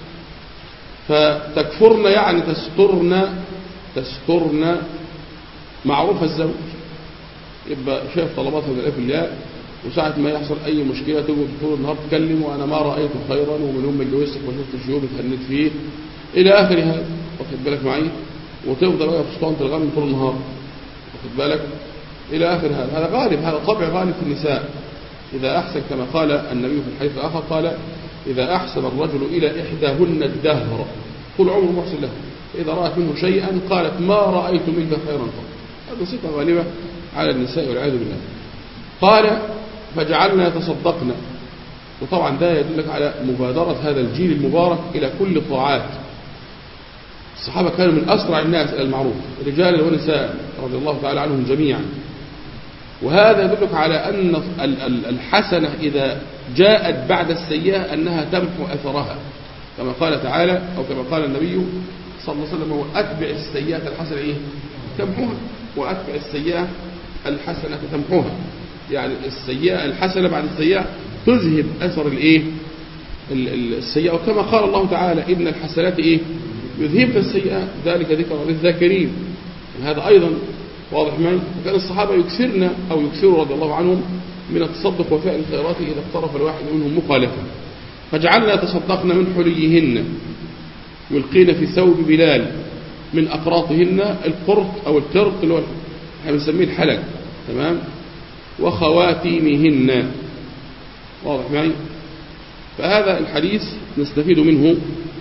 فتكفرن يعني تسترن تسترن معروف الزوج، يبقى شايف طلباتها من الألف الياء، وساعة ما يحصل أي مشكلة تقول طول النهار تكلم وأنا ما رأيت خيرا ومن يوم ما اتجوزتك ما شفتش يوم اتهنيت فيه إلى آخر هذا، واخد بالك معي، وتفضل بقى في اسطوانة الغم طول النهار، واخد بالك إلى آخر هذا. هذا غالب، هذا طبع غالب في النساء. إذا أحسن كما قال النبي في الحديث الآخر قال إذا أحسن الرجل إلى إحداهن الدهر طول عمره محسن له، إذا رأت منه شيئا قالت ما رأيت منك خيرا قط. هذا صفة غالبة على النساء والعياذ بالله. قال فجعلنا يتصدقن، وطبعا ده يدلك على مبادرة هذا الجيل المبارك إلى كل الطاعات. الصحابة كانوا من أسرع الناس إلى المعروف رجالا ونساء رضي الله تعالى عنهم جميعا. وهذا يدلك على أن الحسنة إذا جاءت بعد السيئة أنها تمحو أثرها، كما قال تعالى أو كما قال النبي صلى الله عليه وسلم وأتبع السيئة الحسنة إيه؟ تمحوها، وأتبع السيئة الحسنة تمحوها، يعني السيئة الحسنة بعد السيئة تذهب أثر الإيه؟ السيئة. وكما قال الله تعالى إن الحسنات إيه؟ يذهبن السيئات ذلك ذكر للذاكرين. هذا أيضا واضح معي. وكان الصحابة يكثرن أو يكثروا رضي الله عنهم من التصدق وفعل الخيرات إذا اقترف الواحد منهم مخالفا. فجعلنا تصدقن من حليهن يلقين في ثوب بلال من أقراطهن، القرط أو القرط اللي هو احنا بنسميه الحلق. تمام. وخواتيمهن. واضح معي. فهذا الحديث نستفيد منه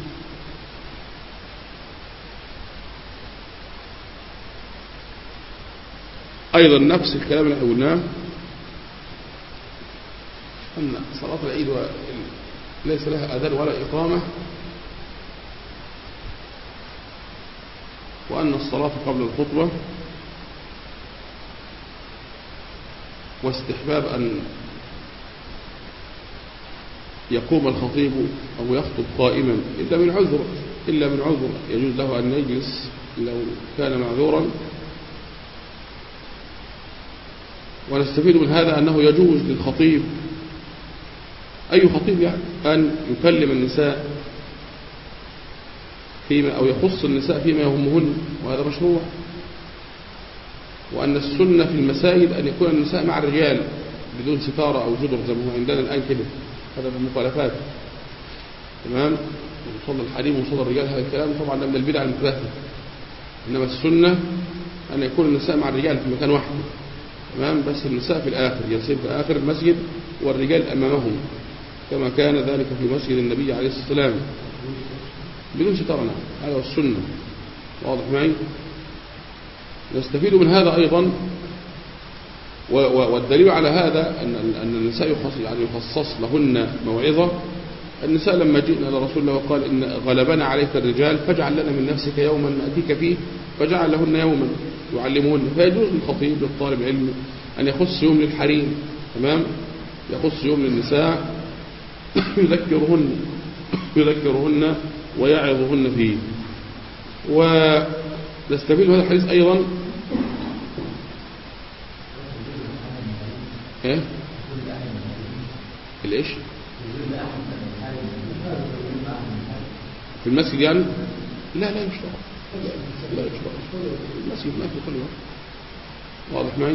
أيضا نفس الكلام اللي قلناه أن صلاة العيد ليس لها أذان ولا إقامة، وأن الصلاة قبل الخطبة، واستحباب أن يقوم الخطيب أو يخطب قائما إلا من عذر إلا من عذر يجوز له أن يجلس لو كان معذورا. ونستفيد من هذا أنه يجوز للخطيب أي خطيب يعني أن يكلم النساء فيما أو يخص النساء فيما يهمهن، وهذا مشروع. وأن السنة في المساجد أن يكون النساء مع الرجال بدون ستارة أو جدر زي ما هو عندنا الآن كده، هذا من المخالفات. تمام. وصل الحريم وصل الرجال، هذا الكلام طبعا من البدع المحدثة. إنما السنة أن يكون النساء مع الرجال في مكان واحد. تمام. بس النساء في الآخر يصير في آخر المسجد والرجال أمامهم، كما كان ذلك في مسجد النبي عليه الصلاة والسلام بدون ستارة. نعم. هذا هو السنة. واضح معي. نستفيد من هذا أيضا، والدليل على هذا أن أن النساء يخصص يعني يخصص لهن موعظة. النساء لما جئنا لرسول الله وقال إن غلبنا عليك الرجال فاجعل لنا من نفسك يوما نأتيك فيه، فجعل لهن يوما يعلمون. فيجوز للخطيب للطالب العلم أن يخص يوم للحريم. تمام. يخص يوم للنساء يذكرهن يذكرهن ويعظهن فيه. ونستفيد هذا الحديث أيضا ايه الايش في المسجد يعني لا لا يشتغل لا يشتغل المسجد ما في كل يوم. واضح معي.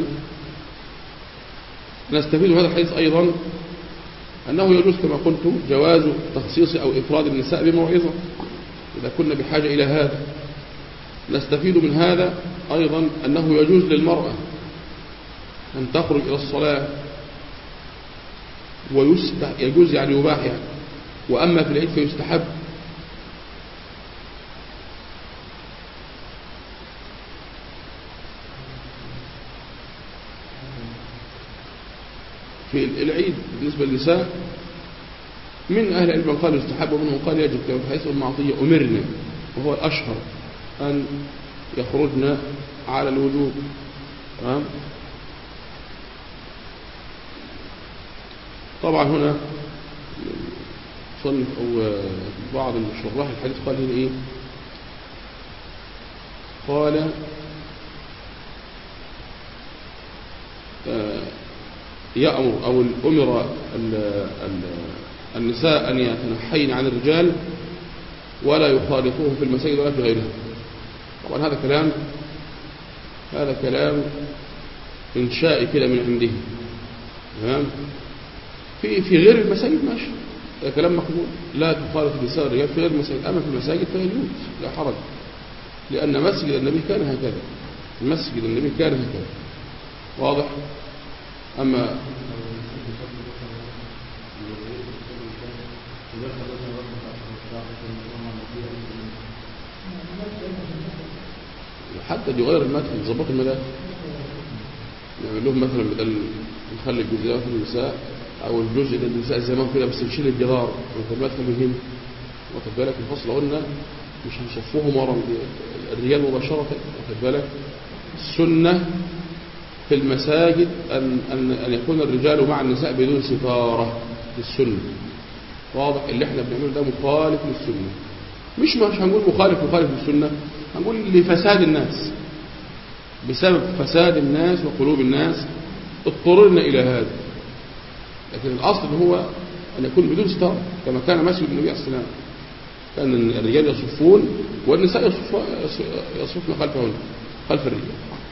نستفيد هذا الحديث أيضا أنه يجوز كما قلت جواز تخصيص أو إفراد النساء بموعظة إذا كنا بحاجة إلى هذا. نستفيد من هذا أيضا أنه يجوز للمرأة أن تخرج إلى الصلاة، ويجوز يعني يباح يعني. وأما في العيد فيستحب. في العيد بالنسبة للنساء من أهل العلم من قال يستحب ومنهم قال يجب، كما في حديث أم عطية أمرنا وهو الأشهر أن يخرجن على الوجوب. تمام. طبعا هنا صنف أو بعض الشراح الحديث قال هنا إيه؟ قال يأمر أو أمر النساء أن يتنحين عن الرجال ولا يخالطوهم في المساجد ولا في غيرها. طبعا هذا كلام هذا كلام إنشائي كده من عنده. تمام. في في غير المساجد ماشي، هذا كلام مقبول، لا تخالط النساء الرجال في غير المساجد، أما في المساجد فيجوز لا حرج، لأن مسجد النبي كان هكذا، مسجد النبي كان هكذا. واضح؟ أما حتى يغير المدخل، يظبط المداخل، نعمل لهم مثلا بدل نخلي الجزئيات النساء او الجزء ده النساء زي ما كده، بس نشيل الجدار والمدخل من هنا، واخد بالك؟ الفصل قلنا مش هنصفوهم ورا الرجال مباشره، واخد بالك؟ السنه في المساجد ان ان ان يكون الرجال مع النساء بدون ستاره، للسنه. واضح؟ اللي احنا بنعمله ده مخالف للسنه، مش مش هنقول مخالف مخالف للسنه، هنقول لفساد الناس، بسبب فساد الناس وقلوب الناس اضطررنا إلى هذا. لكن الأصل هو أن يكون بدون ستار، كما كان مسجد النبي عليه السلام، كان الرجال يصفون والنساء يصفون خلفهن، خلف الرجال.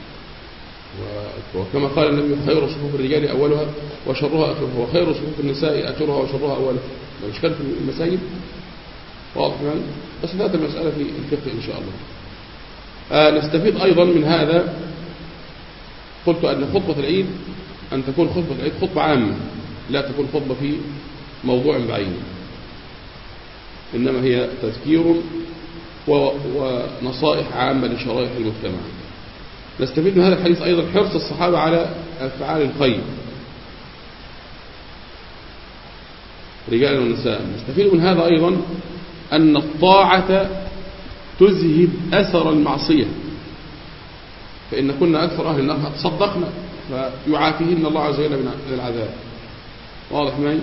وكما قال النبي: خير صفوف الرجال أولها وشرها آخرها، وخير صفوف النساء آخرها وشرها أولها. ده مش كان في المساجد؟ واضح يعني؟ بس هذه المسألة في الفقه إن شاء الله. آه نستفيد أيضا من هذا، قلت أن خطبة العيد أن تكون خطبة العيد خطبة عامة، لا تكون خطبة في موضوع بعينه، إنما هي تذكير ونصائح عامة لشرائح المجتمع. نستفيد من هذا الحديث أيضا حرص الصحابة على أفعال الخير رجالا ونساء. نستفيد من هذا أيضا أن الطاعة تذهب أثر المعصية، فإن كنا أكثر أهل النار تصدقنا فيعافيهن الله عز وجل من العذاب. واضح معي؟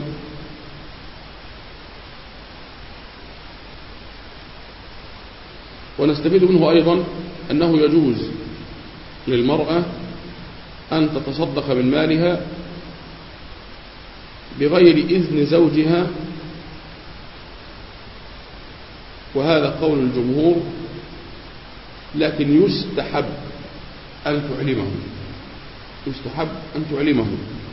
ونستفيد منه أيضا أنه يجوز للمرأة أن تتصدق من مالها بغير إذن زوجها، وهذا قول الجمهور، لكن يستحب أن تعلمه، يستحب أن تعلمه.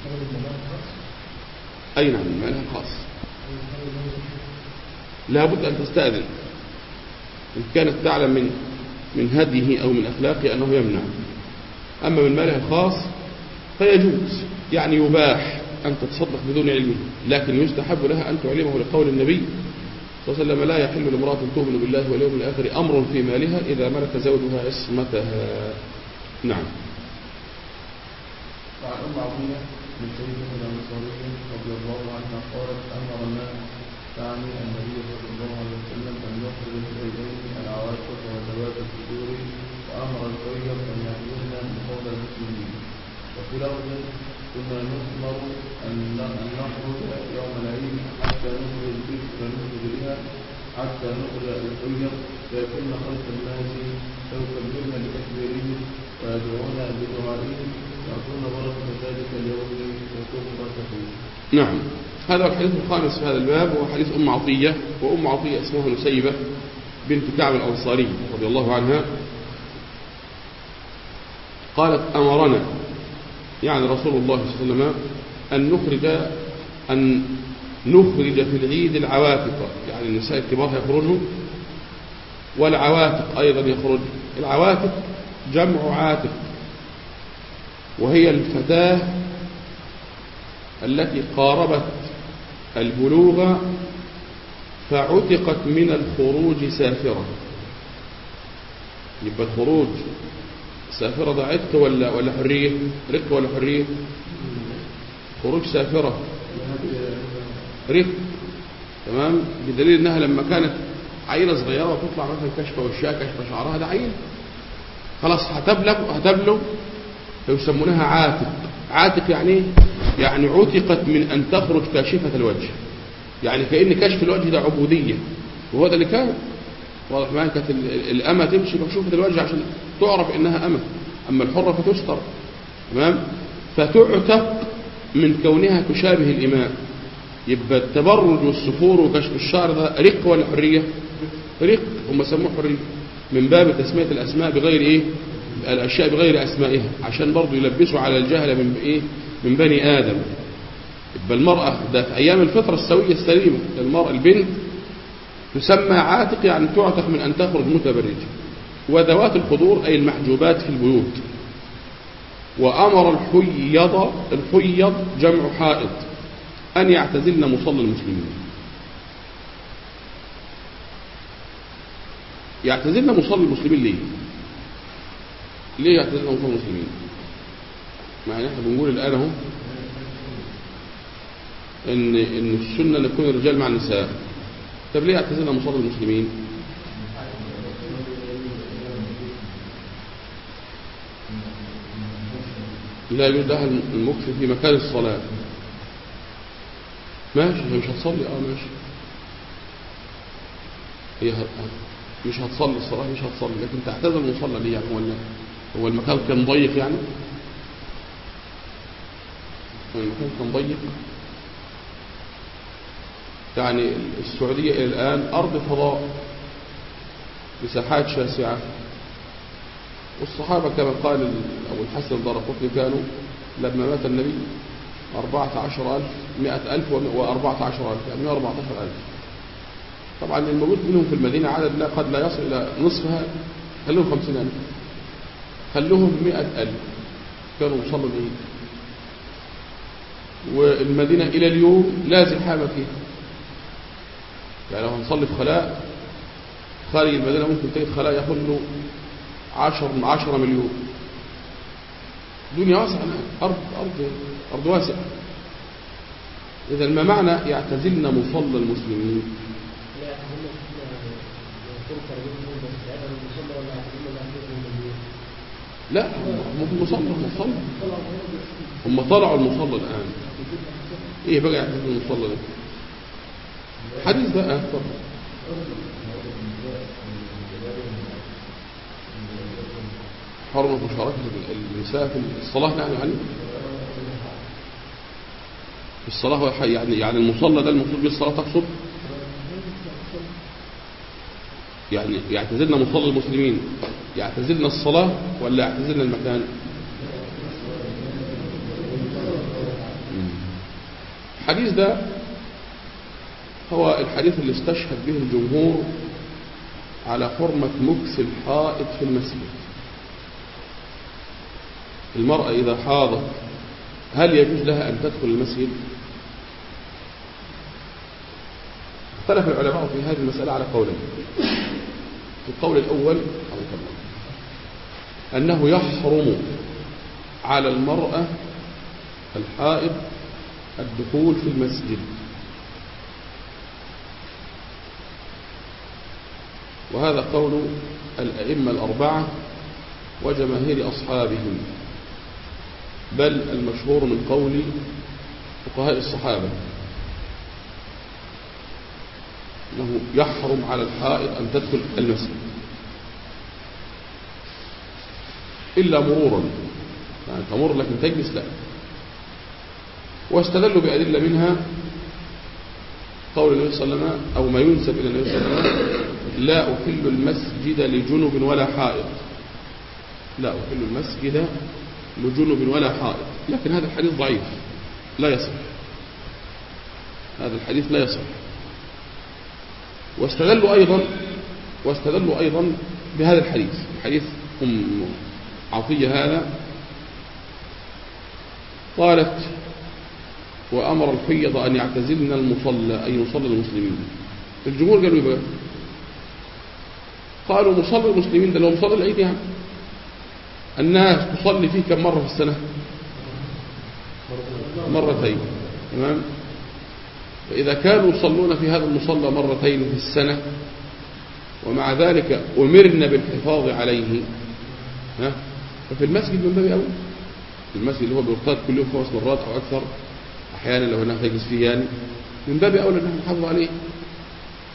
أي نعم، من مالها الخاص لا بد أن تستأذن، إن كانت تعلم من من هديه أو من أخلاقه أنه يمنع. أما من مالها الخاص فيجوز، يعني يباح أن تتصدق بدون علمه، لكن يستحب لها أن تعلمه، لقول النبي صلى الله عليه وسلم: لا يحل لامرأة تؤمن بالله واليوم الآخر أمر في مالها إذا ملك زوجها عصمتها. نعم. وعن أم عطية من سيدنا الأنصاري رضي الله عنها قالت: أمر الناس تعني النبي صلى الله عليه وسلم أن يخرج في العيدين العواقب وذوات الصدور، وأمر الخير أن يحملن بقول المسلمين. وفي لفظ: كنا نؤمر أن نخرج يوم العيد حتى نخرج نخرج بها حتى نخرج الخير، فيكون خلف الناس فيكبرن بتكبيرهم ويدعون بدعائهم ويعطون بركة ذلك اليوم وتغبطه. نعم. هذا الحديث الخامس في هذا الباب هو حديث أم عطية، وأم عطية اسمها نسيبة بنت كعب الأنصاري رضي الله عنها. قالت: أمرنا، يعني رسول الله صلى الله عليه وسلم، أن نخرج أن نخرج في العيد العواتق، يعني النساء الكبار يخرجوا والعواتق أيضا يخرج. العواتق جمع عاتق، وهي الفتاة التي قاربت البلوغ فعتقت من الخروج سافرة. يبقى الخروج سافرة ده عتق ولا ولا حرية؟ رق ولا حرية؟ خروج سافرة رق، تمام. بدليل انها لما كانت عيلة صغيرة وتطلع مثلا كشف وشها كشف شعرها، ده عيل خلاص هتبلغ هتبلغ فيسمونها عاتق. عاتق يعني يعني عتقت من ان تخرج كاشفة الوجه، يعني كأن كشف الوجه ده عبودية، وهو ده اللي كان. واضح معاك؟ كانت الأمة تمشي مكشوفة الوجه عشان تعرف إنها أمة، أما الحرة فتستر. تمام. فتعتق من كونها تشابه الإمام. يبقى التبرج والسفور وكشف الشعر ده رق ولا حرية؟ رق، هم سموه حرية من باب تسمية الأسماء بغير إيه؟ الأشياء بغير أسمائها، عشان برضو يلبسوا على الجهل من إيه؟ من بني آدم. يبقى المرأة ده في أيام الفطرة السوية السليمة، المرأة البنت تسمى عاتق، يعني تعتق من أن تخرج متبرجة. وذوات الخدور أي المحجوبات في البيوت. وأمر الحيض، الحيض جمع حائض، أن يعتزلن مصلى المسلمين. يعتزلن مصلى المسلمين ليه؟ ليه يعتزلن مصلى المسلمين؟ يعني احنا بنقول الآن اهو إن إن السنة أن يكون الرجال مع النساء. طب ليه يعتزلن مصلى المسلمين؟ لا يجوز لها المكث في مكان الصلاة. ماشي، هي مش هتصلي، اه ماشي، هي هت... مش هتصلي الصلاة، مش هتصلي، لكن تعتزل المصلى ليه يعني؟ هو هو المكان كان ضيق يعني؟ هو المكان كان ضيق يعني. السعودية إلى الآن أرض فضاء، مساحات شاسعة، والصحابة كما قال أبو الحسن الدرقطني كانوا لما مات النبي أربعة عشر ألف، مئة ألف وأربعة عشر ألف، يعني مئة وأربعة عشر ألف. طبعا الموجود منهم في المدينة عدد لا قد لا يصل إلى نصفها، خلوهم خمسين ألف، خلوهم مئة ألف كانوا وصلوا العيد. والمدينة إلى اليوم لا زحام فيها، يعني لو هنصلي في خلاء خارج المدينة ممكن تجد خلاء ياخد له عشر عشرة مليون. دنيا واسعة، أرض أرض أرض واسعة. إذا ما معنى يعتزلن مصلى المسلمين؟ لا، هم في المصلى، المصلى هم طلعوا المصلى الآن. إيه بقى يعتزلن المصلى ده؟ حديث بقى طبعا. حرمة مشاركة النساء في الصلاة، يعني يعني في الصلاة، يعني يعني المصلى ده المقصود به الصلاة تقصد؟ يعني يعتزلنا مصلى المسلمين، يعتزلنا الصلاة ولا يعتزلنا المكان؟ الحديث ده هو الحديث اللي استشهد به الجمهور على حرمة مكث الحائض في المسجد. المرأة إذا حاضت هل يجوز لها أن تدخل المسجد؟ اختلف العلماء في هذه المسألة على قولين. القول الأول أنه يحرم على المرأة الحائض الدخول في المسجد، وهذا قول الأئمة الأربعة وجماهير أصحابهم، بل المشهور من قول فقهاء الصحابة أنه يحرم على الحائض أن تدخل المسجد إلا مرورا، يعني تمر لكن تجلس لا. واستدلوا بأدلة منها قول النبي صلى الله عليه وسلم أو ما ينسب إلى النبي صلى الله عليه وسلم: لا أحل المسجد لجنب ولا حائض. لا أحل المسجد لجنب ولا حائض. لكن هذا الحديث ضعيف لا يصح، هذا الحديث لا يصح. واستدلوا أيضا واستدلوا أيضا بهذا الحديث، حديث أم عطية هذا قالت: وأمر الحيض أن يعتزلن المصلى أي مصلى المسلمين. الجمهور قالوا إيه؟ قالوا مصلى المسلمين ده اللي هو مصلى العيد، يعني الناس تصلي فيه كم مرة في السنة؟ مرتين، تمام. فإذا كانوا يصلون في هذا المصلى مرتين في السنة ومع ذلك أمرنا بالحفاظ عليه، ها، ففي المسجد من باب أولى. في المسجد اللي هو بيرتاد كل يوم خمس مرات أو أكثر أحيانا لو هناك تجلس فيه، يعني من باب أولى أن نحافظ عليه.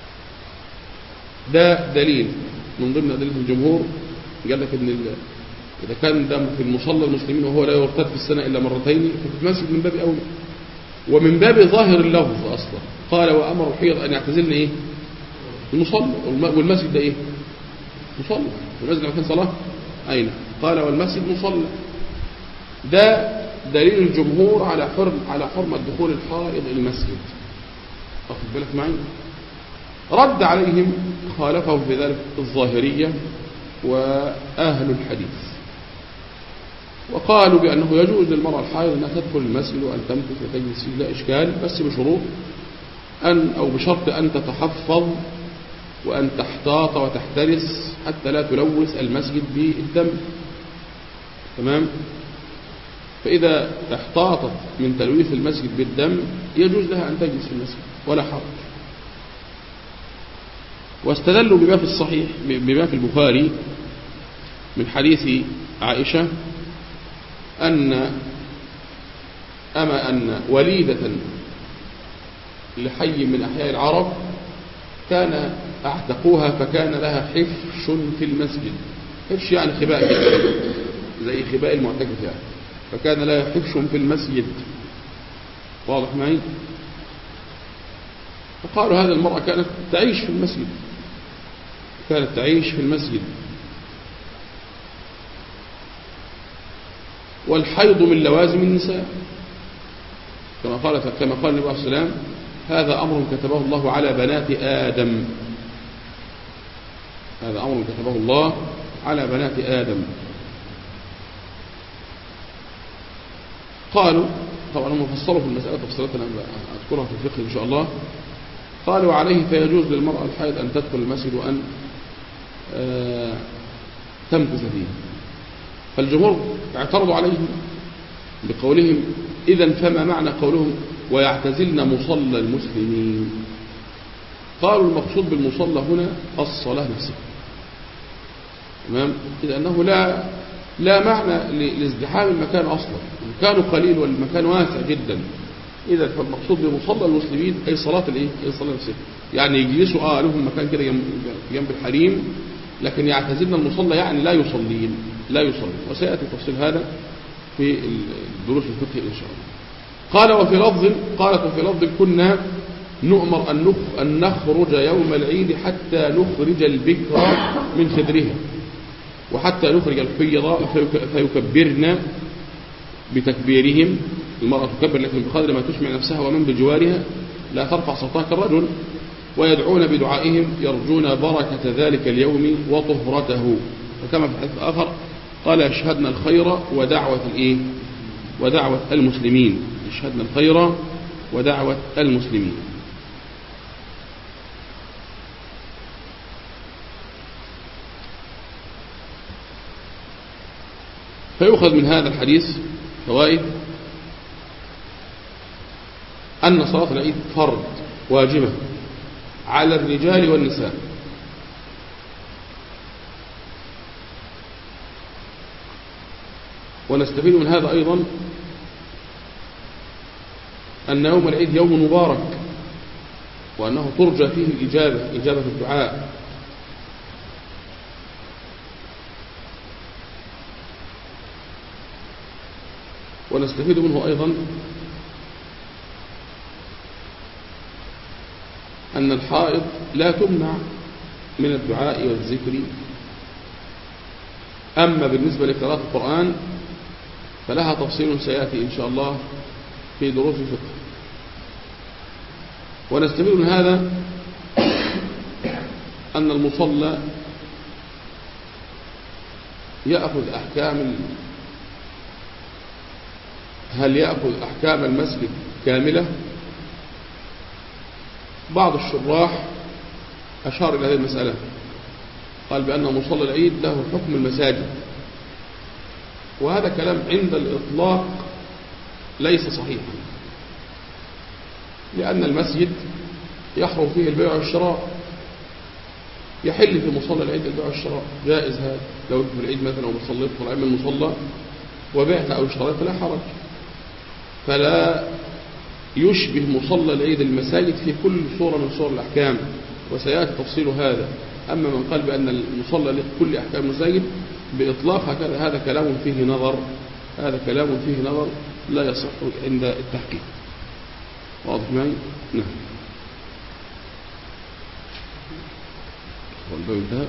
ده دليل من ضمن أدلة الجمهور. قال لك إن إذا كان ده في المصلى المسلمين وهو لا يرتد في السنة إلا مرتين ففي المسجد من باب أولى، ومن باب ظاهر اللفظ أصلا. قال وأمر الحيض أن يعتزلن إيه؟ المصلى، والمسجد ده إيه؟ مصلى، والمسجد مكان صلاة أين؟ قال والمسجد مصلى. ده دليل الجمهور على حرم على حرمة دخول الحائض المسجد. أخذ بالك معي؟ رد عليهم خالفهم في ذلك الظاهرية وأهل الحديث، وقالوا بأنه يجوز للمرأة الحائض أنها تدخل المسجد وأن تمكث وتجلس فيه لا إشكال، بس بشروط أن أو بشرط أن تتحفظ وأن تحتاط وتحترس حتى لا تلوث المسجد بالدم. تمام؟ فإذا احتاطت من تلويث المسجد بالدم يجوز لها أن تجلس في المسجد ولا حرج. واستدلوا بما في الصحيح بما في البخاري من حديث عائشة أن أما أن وليدة لحي من أحياء العرب كان اعتقوها فكان لها حفش في المسجد. حفش يعني خباء زي خباء المعتكف يعني، فكان لها حفش في المسجد. واضح معي؟ فقالوا هذه المرأة كانت تعيش في المسجد كانت تعيش في المسجد والحيض من لوازم النساء كما قال كما قال النبي عليه الصلاة والسلام هذا أمر كتبه الله على بنات آدم هذا أمر كتبه الله على بنات آدم. قالوا طبعا هم فسروا في المسألة تفصيلات أنا أذكرها في الفقه إن شاء الله. قالوا عليه فيجوز للمرأة الحائض أن تدخل المسجد وأن آه تمكث فيه. فالجمهور اعترضوا عليهم بقولهم إذن فما معنى قولهم ويعتزلن مصلى المسلمين؟ قالوا المقصود بالمصلى هنا الصلاة نفسها. تمام؟ إذ أنه لا لا معنى لازدحام المكان أصلا، المكان قليل والمكان واسع جدا. إذا فالمقصود بمصلى المسلمين أي صلاة الإيه؟ أي صلاة نفسها، يعني يجلسوا آه لهم مكان كده جنب الحريم، لكن يعتزلن المصلى يعني لا يصلين لا يصلين وسيأتي تفصيل هذا في الدروس الفقهية إن شاء الله. قال وفي لفظ قالت وفي لفظ كنا نؤمر أن أن نخرج يوم العيد حتى نخرج البكر من خدرها وحتى نخرج الحيض فيكبرن بتكبيرهم. المرأة تكبر لكن بقدر ما تسمع نفسها ومن بجوارها لا ترفع صوتها كالرجل، ويدعون بدعائهم يرجون بركة ذلك اليوم وطهرته. وكما في الحديث الآخر قال يشهدنا الخير ودعوة الإيه؟ ودعوة المسلمين. يشهدنا الخير ودعوة المسلمين. فيؤخذ من هذا الحديث فوائد: أن صلاة العيد فرض واجبة على الرجال والنساء، ونستفيد من هذا أيضا أن يوم العيد يوم مبارك، وأنه ترجى فيه الإجابة إجابة الدعاء. ونستفيد منه أيضا أن الحائض لا تمنع من الدعاء والذكر. أما بالنسبة لقراءة القرآن فلها تفصيل سيأتي إن شاء الله في دروس الفقه. ونستفيد من هذا أن المصلى يأخذ أحكام هل يأخذ أحكام المسجد كاملة؟ بعض الشراح أشار إلى هذه المسألة، قال بأن مصلى العيد له حكم المساجد، وهذا كلام عند الإطلاق ليس صحيحا، لأن المسجد يحرم فيه البيع والشراء. يحل في مصلى العيد البيع والشراء، جائز هذا. لو في العيد مثلا وصليت طلع من المصلى وبعت أو اشتريت فلا حرج. فلا يشبه مصلى العيد المساجد في كل صورة من صور الأحكام، وسيأتي تفصيل هذا. أما من قال بأن المصلى له كل أحكام المساجد بإطلاق هذا كلام فيه نظر، هذا كلام فيه نظر لا يصح عند التحقيق. واضح معي؟ نعم. والباب انتهى.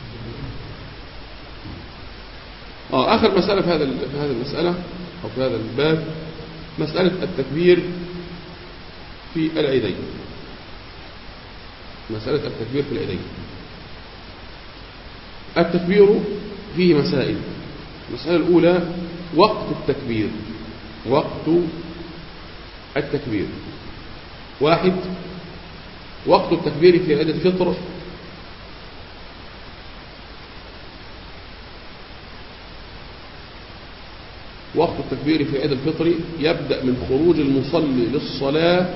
آه آخر مسألة في هذا في هذه المسألة أو في هذا الباب مسألة التكبير في العيدين. مسألة التكبير في العيدين. التكبير فيه مسائل. المسألة الأولى وقت التكبير. وقت التكبير واحد، وقت التكبير في عيد الفطر وقت التكبير في عيد الفطر يبدأ من خروج المصلي للصلاة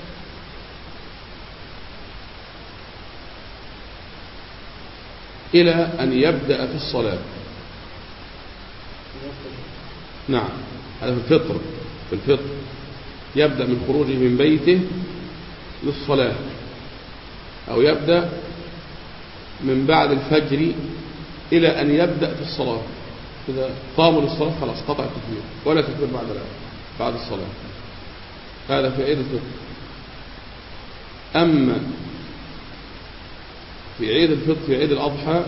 إلى أن يبدأ في الصلاة. نعم، هذا في الفطر. في الفطر يبدأ من خروجه من بيته للصلاة، أو يبدأ من بعد الفجر إلى أن يبدأ في الصلاة. إذا قاموا للصلاة خلاص قطع التكبير ولا تكبير بعد بعد الصلاة. هذا في عيد الفطر. أما في عيد الفطر في عيد الأضحى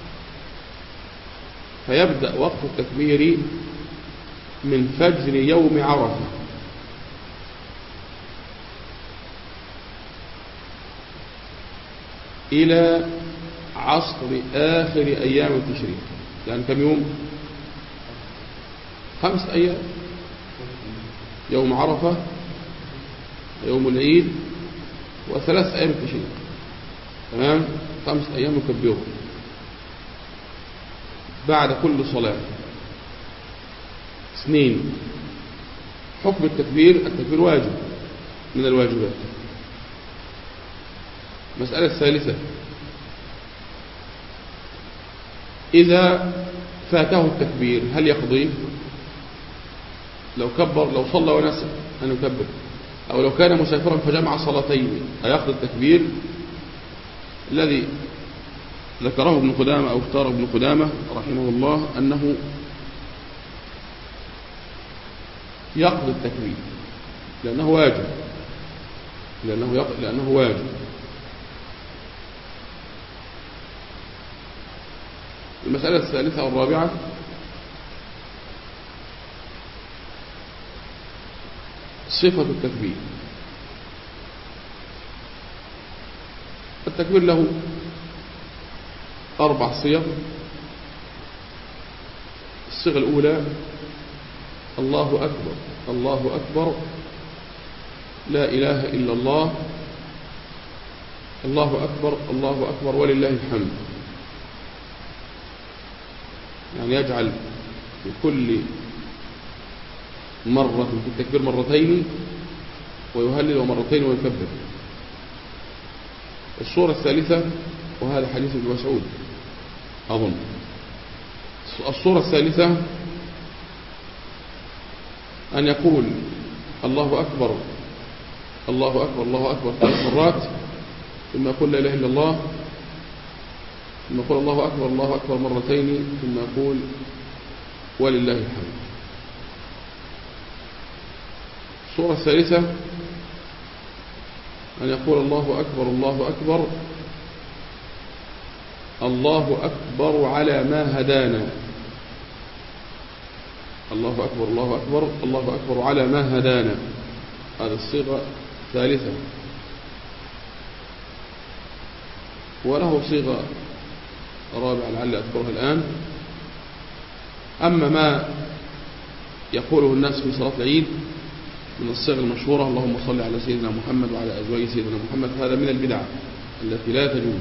فيبدأ وقت التكبير من فجر يوم عرفة إلى عصر آخر أيام التشريق. يعني كم يوم؟ خمس أيام. يوم عرفة، يوم العيد، وثلاث أيام التشريق. تمام؟ خمس أيام يكبرون بعد كل صلاة. اثنين، حكم التكبير. التكبير واجب من الواجبات. مسألة الثالثة، إذا فاته التكبير هل يقضيه؟ لو كبر، لو صلى ونسى أن يكبر، أو لو كان مسافرا فجمع صلاتين أيقضي التكبير؟ الذي ذكره ابن قدامة أو اختاره ابن قدامة رحمه الله أنه يقضي التكبير لأنه واجب، لأنه يق... لأنه واجب. المسألة الثالثة والرابعة، صفة التكبير. التكبير له أربع صيغ. الصيغة الأولى الله أكبر الله أكبر لا إله إلا الله، الله أكبر الله أكبر ولله الحمد. يعني يجعل في كل مرة في التكبير مرتين ويهلل مرتين ويكبر. الصورة الثالثة، وهذا حديث ابن مسعود أظن، الصورة الثالثة أن يقول الله أكبر الله أكبر الله أكبر ثلاث مرات، ثم يقول لا إله إلا الله، ثم يقول الله أكبر الله أكبر مرتين، ثم يقول ولله الحمد. الصورة الثالثة أن يقول الله أكبر الله أكبر الله أكبر على ما هدانا، الله أكبر الله أكبر الله أكبر على ما هدانا. هذه الصيغة الثالثة. وله صيغة رابعة لعلي أذكرها الآن. أما ما يقوله الناس في صلاة العيد من الصيغ المشهورة اللهم صل على سيدنا محمد وعلى أزواج سيدنا محمد، هذا من البدع التي لا تجوز.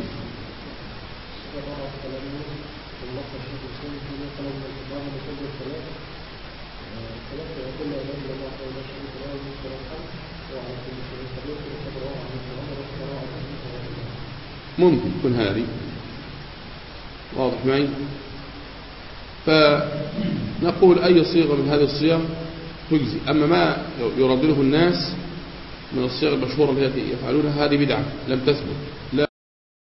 ممكن تكون هذه واضح معي. فنقول أي صيغة من هذه الصيغ تجزي. أما ما يردده الناس من الصيغ المشهورة التي يفعلونها هذه بدعة لم تثبت لا